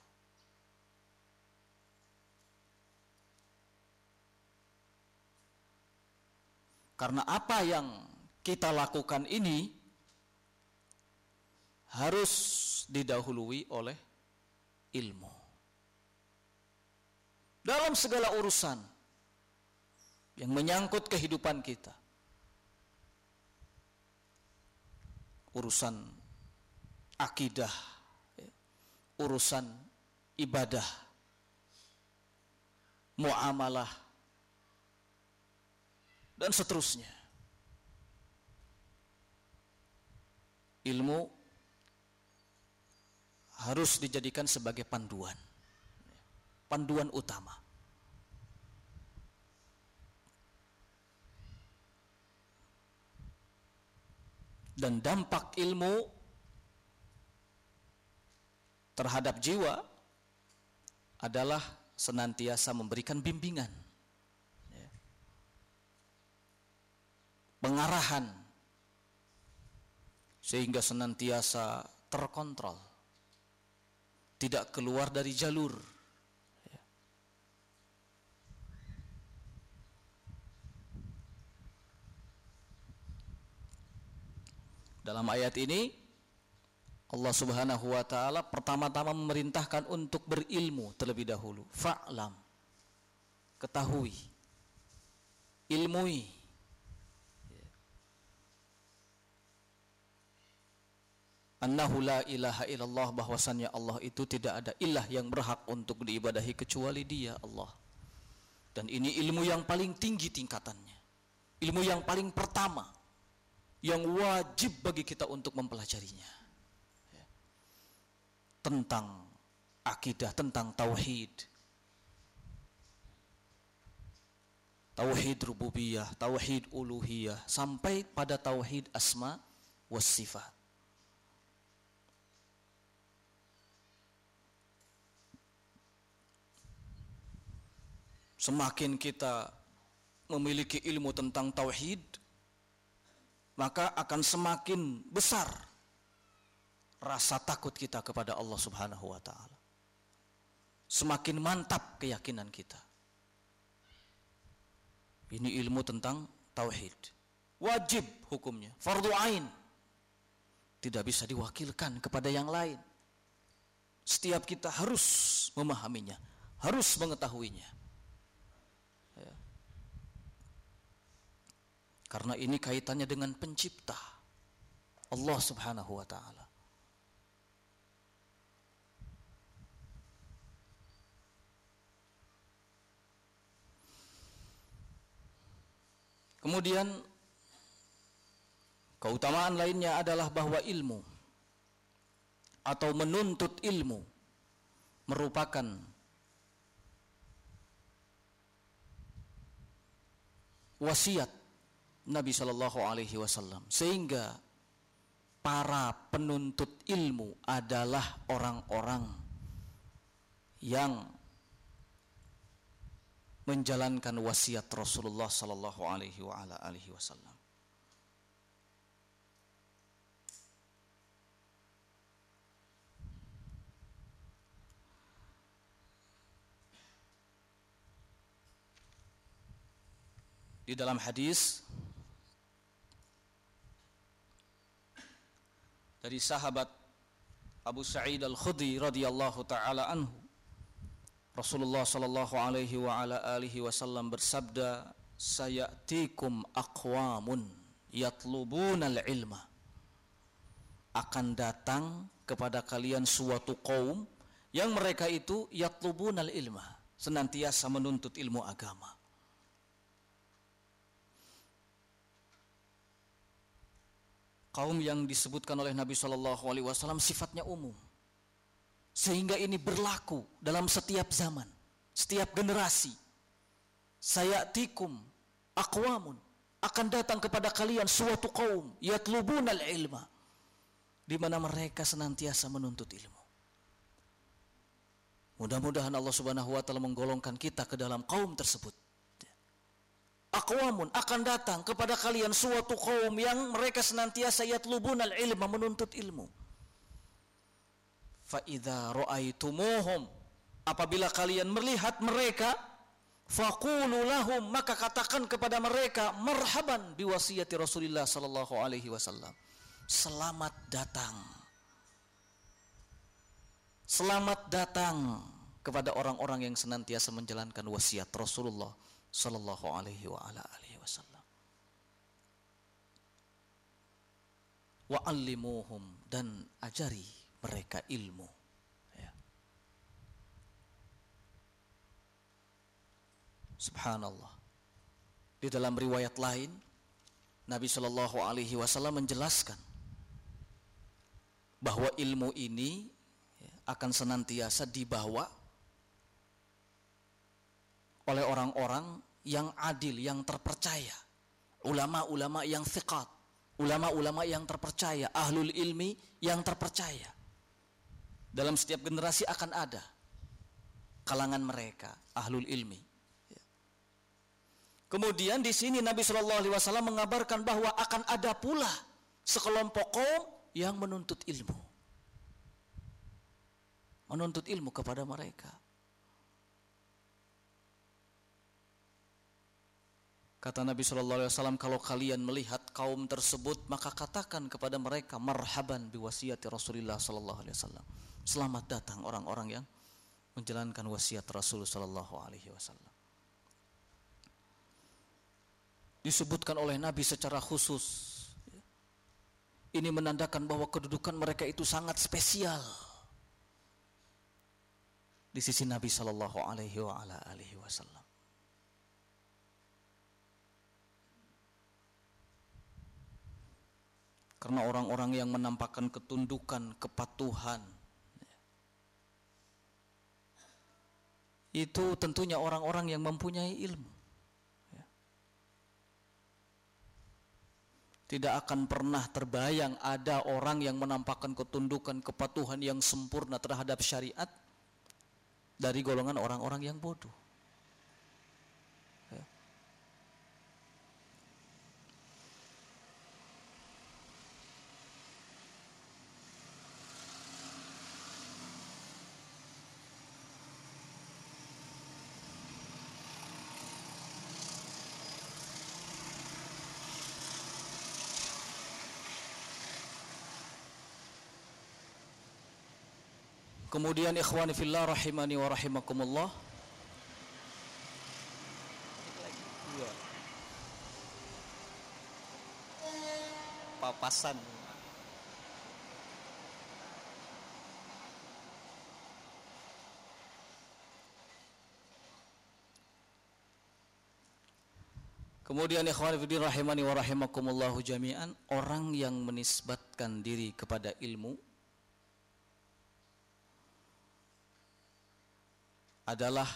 Karena apa yang kita lakukan ini harus didahului oleh ilmu. Dalam segala urusan yang menyangkut kehidupan kita, urusan akidah, urusan ibadah, muamalah, dan seterusnya, ilmu harus dijadikan sebagai panduan utama. Dan dampak ilmu terhadap jiwa adalah senantiasa memberikan bimbingan, pengarahan, sehingga senantiasa terkontrol, tidak keluar dari jalur. Dalam ayat ini Allah subhanahu wa ta'ala pertama-tama memerintahkan untuk berilmu terlebih dahulu. Fa'lam, ketahui, ilmui. Annahu la ilaha illallah, bahwasannya Allah itu tidak ada ilah yang berhak untuk diibadahi kecuali Dia, Allah. Dan ini ilmu yang paling tinggi tingkatannya, ilmu yang paling pertama, yang wajib bagi kita untuk mempelajarinya, tentang akidah, tentang tauhid, tauhid rububiyah, tauhid uluhiyah, sampai pada tauhid asma was sifat. semakin kita memiliki ilmu tentang tauhid, maka akan semakin besar rasa takut kita kepada Allah Subhanahu wa taala. Semakin mantap keyakinan kita. Ini ilmu tentang tauhid. Wajib hukumnya, fardu ain. Tidak bisa diwakilkan kepada yang lain. Setiap kita harus memahaminya, harus mengetahuinya. Ya. Karena ini kaitannya dengan pencipta, Allah Subhanahu wa taala. Kemudian keutamaan lainnya adalah bahwa ilmu atau menuntut ilmu merupakan wasiat Nabi Shallallahu Alaihi Wasallam, sehingga para penuntut ilmu adalah orang-orang yang menjalankan wasiat Rasulullah Shallallahu Alaihi Wasallam. Di dalam hadis dari sahabat Abu Sa'id Al-Khudri radhiyallahu taala anhu, Rasulullah sallallahu alaihi wa ala alihi wasallam bersabda, "Sayatikum aqwamun yatlubunal ilma." Akan datang kepada kalian suatu kaum yang mereka itu yatlubunal ilma, senantiasa menuntut ilmu agama. Kaum yang disebutkan oleh Nabi Shallallahu Alaihi Wasallam sifatnya umum, sehingga ini berlaku dalam setiap zaman, setiap generasi. Sayatikum aqwamun, akan datang kepada kalian suatu kaum yatlubunal ilma, di mana mereka senantiasa menuntut ilmu. Mudah-mudahan Allah Subhanahu wa taala menggolongkan kita ke dalam kaum tersebut. Aqwamun, akan datang kepada kalian suatu kaum yang mereka senantiasa yatlubunal ilma, menuntut ilmu. Fa idza ra'aitumuhum, apabila kalian melihat mereka, faqulu lahum, maka katakan kepada mereka, marhaban biwasiyati Rasulillah sallallahu alaihi wasallam. Selamat datang. Selamat datang kepada orang-orang yang senantiasa menjalankan wasiat Rasulullah sallallahu alaihi wa ala alihi wasallam. Wa 'allimuhum, dan ajari mereka ilmu. Ya. Subhanallah. Di dalam riwayat lain, Nabi Shallallahu Alaihi Wasallam menjelaskan bahwa ilmu ini akan senantiasa dibawa oleh orang-orang yang adil, yang terpercaya, ulama-ulama yang thiqat, ulama-ulama yang terpercaya, ahlul ilmi yang terpercaya. Dalam setiap generasi akan ada kalangan mereka, ahlul ilmi. Kemudian di sini Nabi Shallallahu Alaihi Wasallam mengabarkan bahwa akan ada pula sekelompok kaum yang menuntut ilmu kepada mereka. Kata Nabi Shallallahu Alaihi Wasallam, kalau kalian melihat kaum tersebut, maka katakan kepada mereka, marhaban biwasiyati Rasulullah Shallallahu Alaihi Wasallam. Selamat datang orang-orang yang menjalankan wasiat Rasul Shallallahu Alaihi Wasallam. Disebutkan oleh Nabi secara khusus. Ini menandakan bahwa kedudukan mereka itu sangat spesial di sisi Nabi Shallallahu Alaihi Wasallam. Karena orang-orang yang menampakkan ketundukan, kepatuhan, itu tentunya orang-orang yang mempunyai ilmu. Tidak akan pernah terbayang ada orang yang menampakkan ketundukan, kepatuhan yang sempurna terhadap syariat dari golongan orang-orang yang bodoh. Kemudian ikhwani fillah rahimani wa rahimakumullah, papasan. Kemudian ikhwani fillah rahimani wa rahimakumullah jami'an, orang yang menisbatkan diri kepada ilmu adalah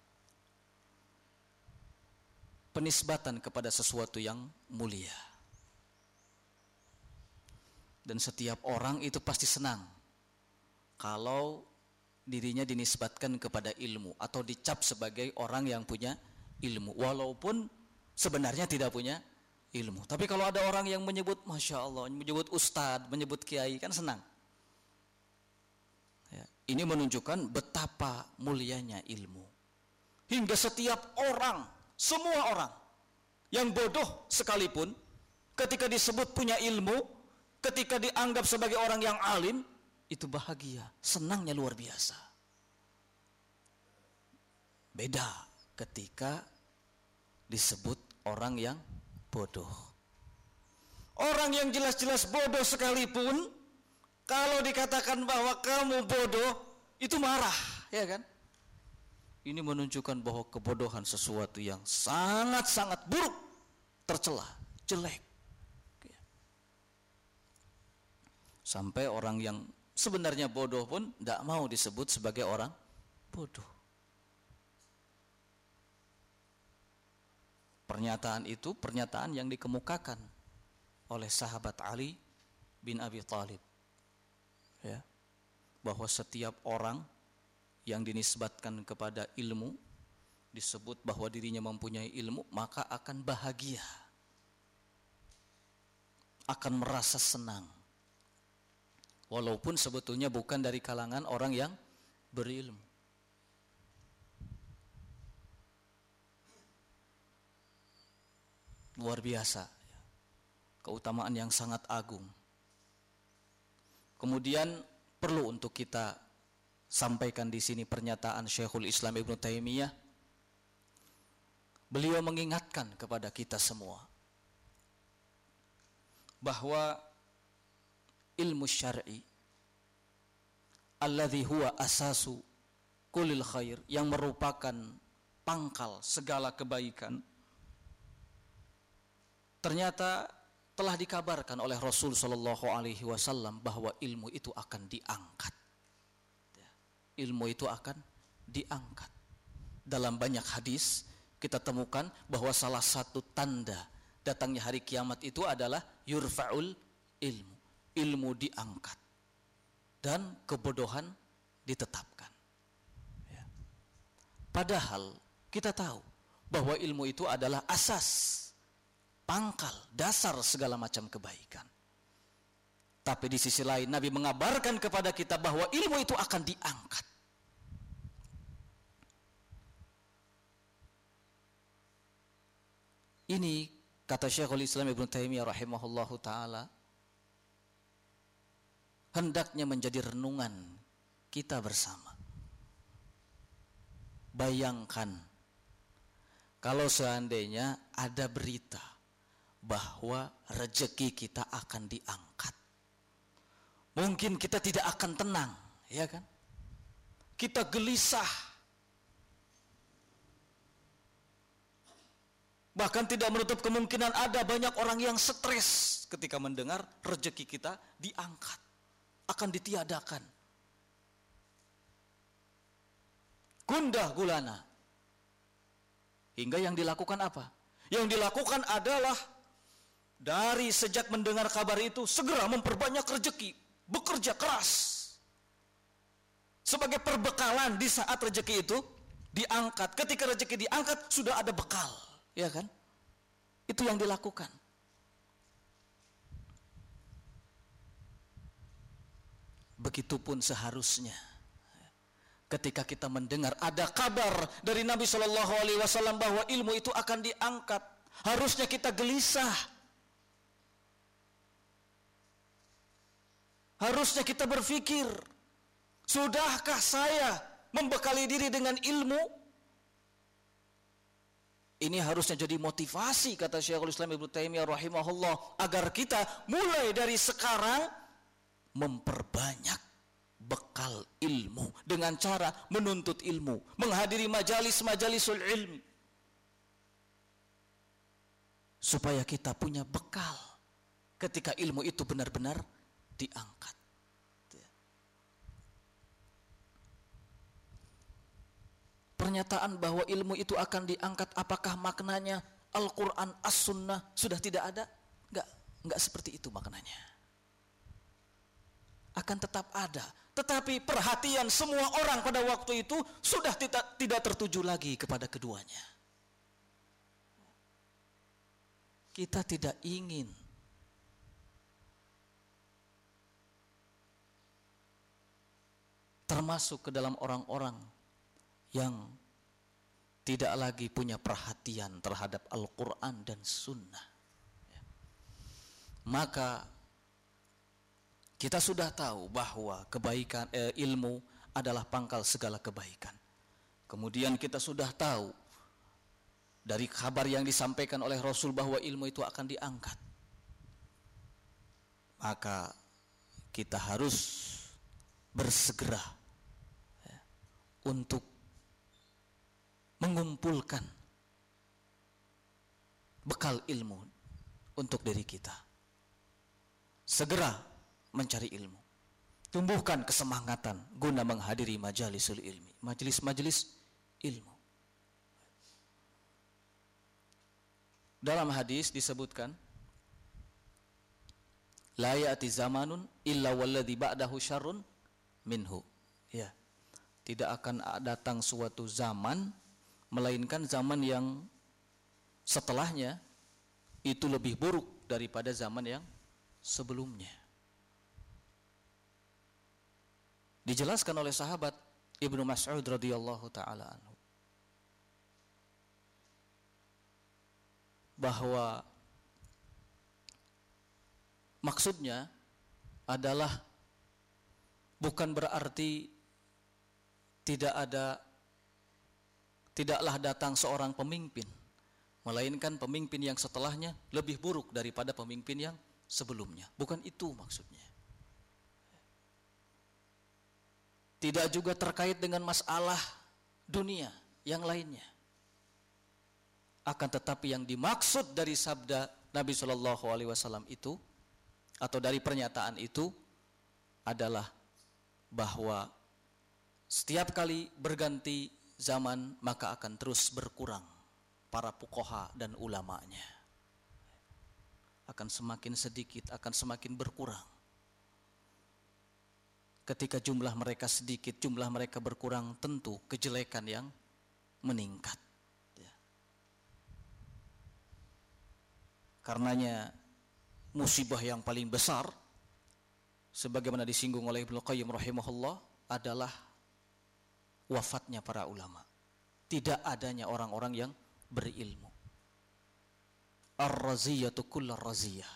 penisbatan kepada sesuatu yang mulia. Dan setiap orang itu pasti senang kalau dirinya dinisbatkan kepada ilmu atau dicap sebagai orang yang punya ilmu, walaupun sebenarnya tidak punya ilmu. Tapi kalau ada orang yang menyebut Masya Allah, menyebut ustadz, menyebut kiai, kan senang. Ini menunjukkan betapa mulianya ilmu. Hingga setiap orang, semua orang yang bodoh sekalipun, ketika disebut punya ilmu, ketika dianggap sebagai orang yang alim, itu bahagia, senangnya luar biasa. Beda ketika disebut orang yang bodoh. Orang yang jelas-jelas bodoh sekalipun, kalau dikatakan bahwa kamu bodoh, itu marah, ya kan? Ini menunjukkan bahwa kebodohan sesuatu yang sangat-sangat buruk, tercela, jelek. Sampai orang yang sebenarnya bodoh pun tidak mau disebut sebagai orang bodoh. Pernyataan itu pernyataan yang dikemukakan oleh sahabat Ali bin Abi Thalib, ya, bahwa setiap orang yang dinisbatkan kepada ilmu, disebut bahwa dirinya mempunyai ilmu, maka akan bahagia, akan merasa senang, walaupun sebetulnya bukan dari kalangan orang yang berilmu. Luar biasa, keutamaan yang sangat agung. Kemudian perlu untuk kita sampaikan di sini pernyataan Syekhul Islam Ibnu Taimiyah. Beliau mengingatkan kepada kita semua bahwa ilmu syar'i alladzi huwa asasu kulil khair, yang merupakan pangkal segala kebaikan, ternyata telah dikabarkan oleh Rasul sallallahu alaihi wasallam bahwa ilmu itu akan diangkat. Ilmu itu akan diangkat. Dalam banyak hadis kita temukan bahwa salah satu tanda datangnya hari kiamat itu adalah yurfa'ul ilmu. Ilmu diangkat dan kebodohan ditetapkan. Padahal kita tahu bahwa ilmu itu adalah asas, pangkal, dasar segala macam kebaikan. Tapi di sisi lain Nabi mengabarkan kepada kita bahwa ilmu itu akan diangkat. Ini kata Syekhul Islam Ibnu Taimiyah rahimahullahu taala hendaknya menjadi renungan kita bersama. Bayangkan kalau seandainya ada berita bahwa rezeki kita akan diangkat. Mungkin kita tidak akan tenang, ya kan? Kita gelisah. Bahkan tidak menutup kemungkinan ada banyak orang yang stres ketika mendengar rezeki kita diangkat, akan ditiadakan. Gundah gulana. Hingga yang dilakukan apa? Yang dilakukan adalah dari sejak mendengar kabar itu segera memperbanyak rezeki, bekerja keras sebagai perbekalan di saat rezeki itu diangkat. Ketika rezeki diangkat sudah ada bekal, ya kan? Itu yang dilakukan. Begitupun seharusnya ketika kita mendengar ada kabar dari Nabi Shallallahu Alaihi Wasallam bahwa ilmu itu akan diangkat, harusnya kita gelisah, harusnya kita berpikir Sudahkah saya membekali diri dengan ilmu? Ini harusnya jadi motivasi, kata Syekhul Islam Ibnu Taimiyah rahimahullah, agar kita mulai dari sekarang memperbanyak bekal ilmu dengan cara menuntut ilmu, menghadiri majalis-majalisul ilmi, supaya kita punya bekal ketika ilmu itu benar-benar diangkat. Pernyataan bahwa ilmu itu akan diangkat, apakah maknanya Al-Quran, As-Sunnah sudah tidak ada? Enggak seperti itu maknanya. Akan tetap ada, tetapi perhatian semua orang pada waktu itu sudah tidak tertuju lagi kepada keduanya. Kita tidak ingin termasuk ke dalam orang-orang yang tidak lagi punya perhatian terhadap Al-Quran dan Sunnah. Maka kita sudah tahu bahwa kebaikan, ilmu adalah pangkal segala kebaikan. Kemudian kita sudah tahu dari kabar yang disampaikan oleh Rasul bahwa ilmu itu akan diangkat. Maka kita harus bersegera untuk mengumpulkan bekal ilmu untuk diri kita. Segera mencari ilmu. Tumbuhkan kesemangatan guna menghadiri majalisul ilmi, majelis-majelis ilmu. Dalam hadis disebutkan, la ya'ti zamanun illa walladhi ba'dahu syarrun minhu. Ya. Tidak akan datang suatu zaman melainkan zaman yang setelahnya itu lebih buruk daripada zaman yang sebelumnya. Dijelaskan oleh sahabat Ibnu Mas'ud radhiyallahu taala anhu bahwa maksudnya adalah bukan berarti tidaklah datang seorang pemimpin, melainkan pemimpin yang setelahnya lebih buruk daripada pemimpin yang sebelumnya. Bukan itu maksudnya. Tidak juga terkait dengan masalah dunia yang lainnya. Akan tetapi yang dimaksud dari sabda Nabi Shallallahu Alaihi Wasallam itu, atau dari pernyataan itu, adalah bahwa setiap kali berganti zaman maka akan terus berkurang para fuqaha dan ulamanya. Akan semakin sedikit, akan semakin berkurang. Ketika jumlah mereka sedikit, jumlah mereka berkurang, tentu kejelekan yang meningkat. Karenanya musibah yang paling besar, sebagaimana disinggung oleh Ibnu Qayyim rahimahullah, adalah wafatnya para ulama. Tidak adanya orang-orang yang berilmu. Ar-raziyatu kullar raziyah.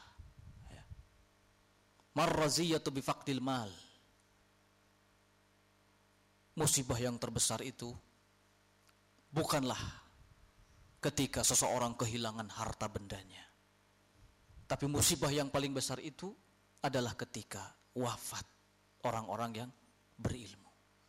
Mar-raziyatu bifaqdil mal. Musibah yang terbesar itu bukanlah ketika seseorang kehilangan harta bendanya. Tapi musibah yang paling besar itu adalah ketika wafat orang-orang yang berilmu.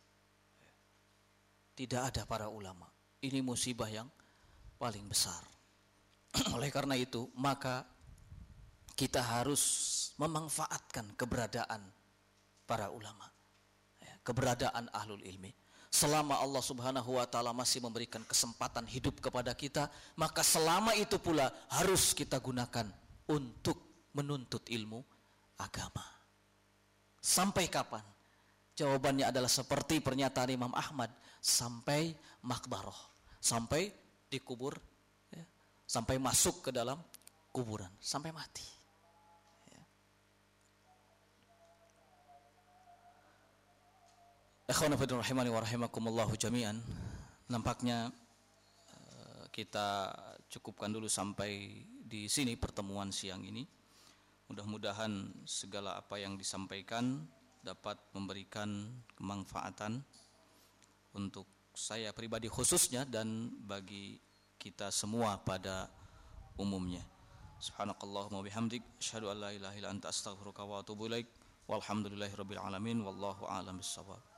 Tidak ada para ulama. Ini musibah yang paling besar. Oleh karena itu, maka kita harus memanfaatkan keberadaan para ulama, keberadaan ahlul ilmi. Selama Allah Subhanahu wa taala masih memberikan kesempatan hidup kepada kita, maka selama itu pula harus kita gunakan untuk menuntut ilmu agama. Sampai kapan? Jawabannya adalah seperti pernyataan Imam Ahmad, sampai makbaroh, sampai dikubur, ya, sampai masuk ke dalam kuburan, sampai mati. Ikhwan fillah rahimani wa rahimakumullah jami'an. Nampaknya kita cukupkan dulu sampai di sini pertemuan siang ini. Mudah-mudahan segala apa yang disampaikan dapat memberikan kemanfaatan untuk saya pribadi khususnya dan bagi kita semua pada umumnya. Subhanakallahumma bihamdik asyhadu an la ilaha illa anta astaghfiruka wa atubu ilaik. Walhamdulillahirabbil alamin wallahu a'lam bissawab.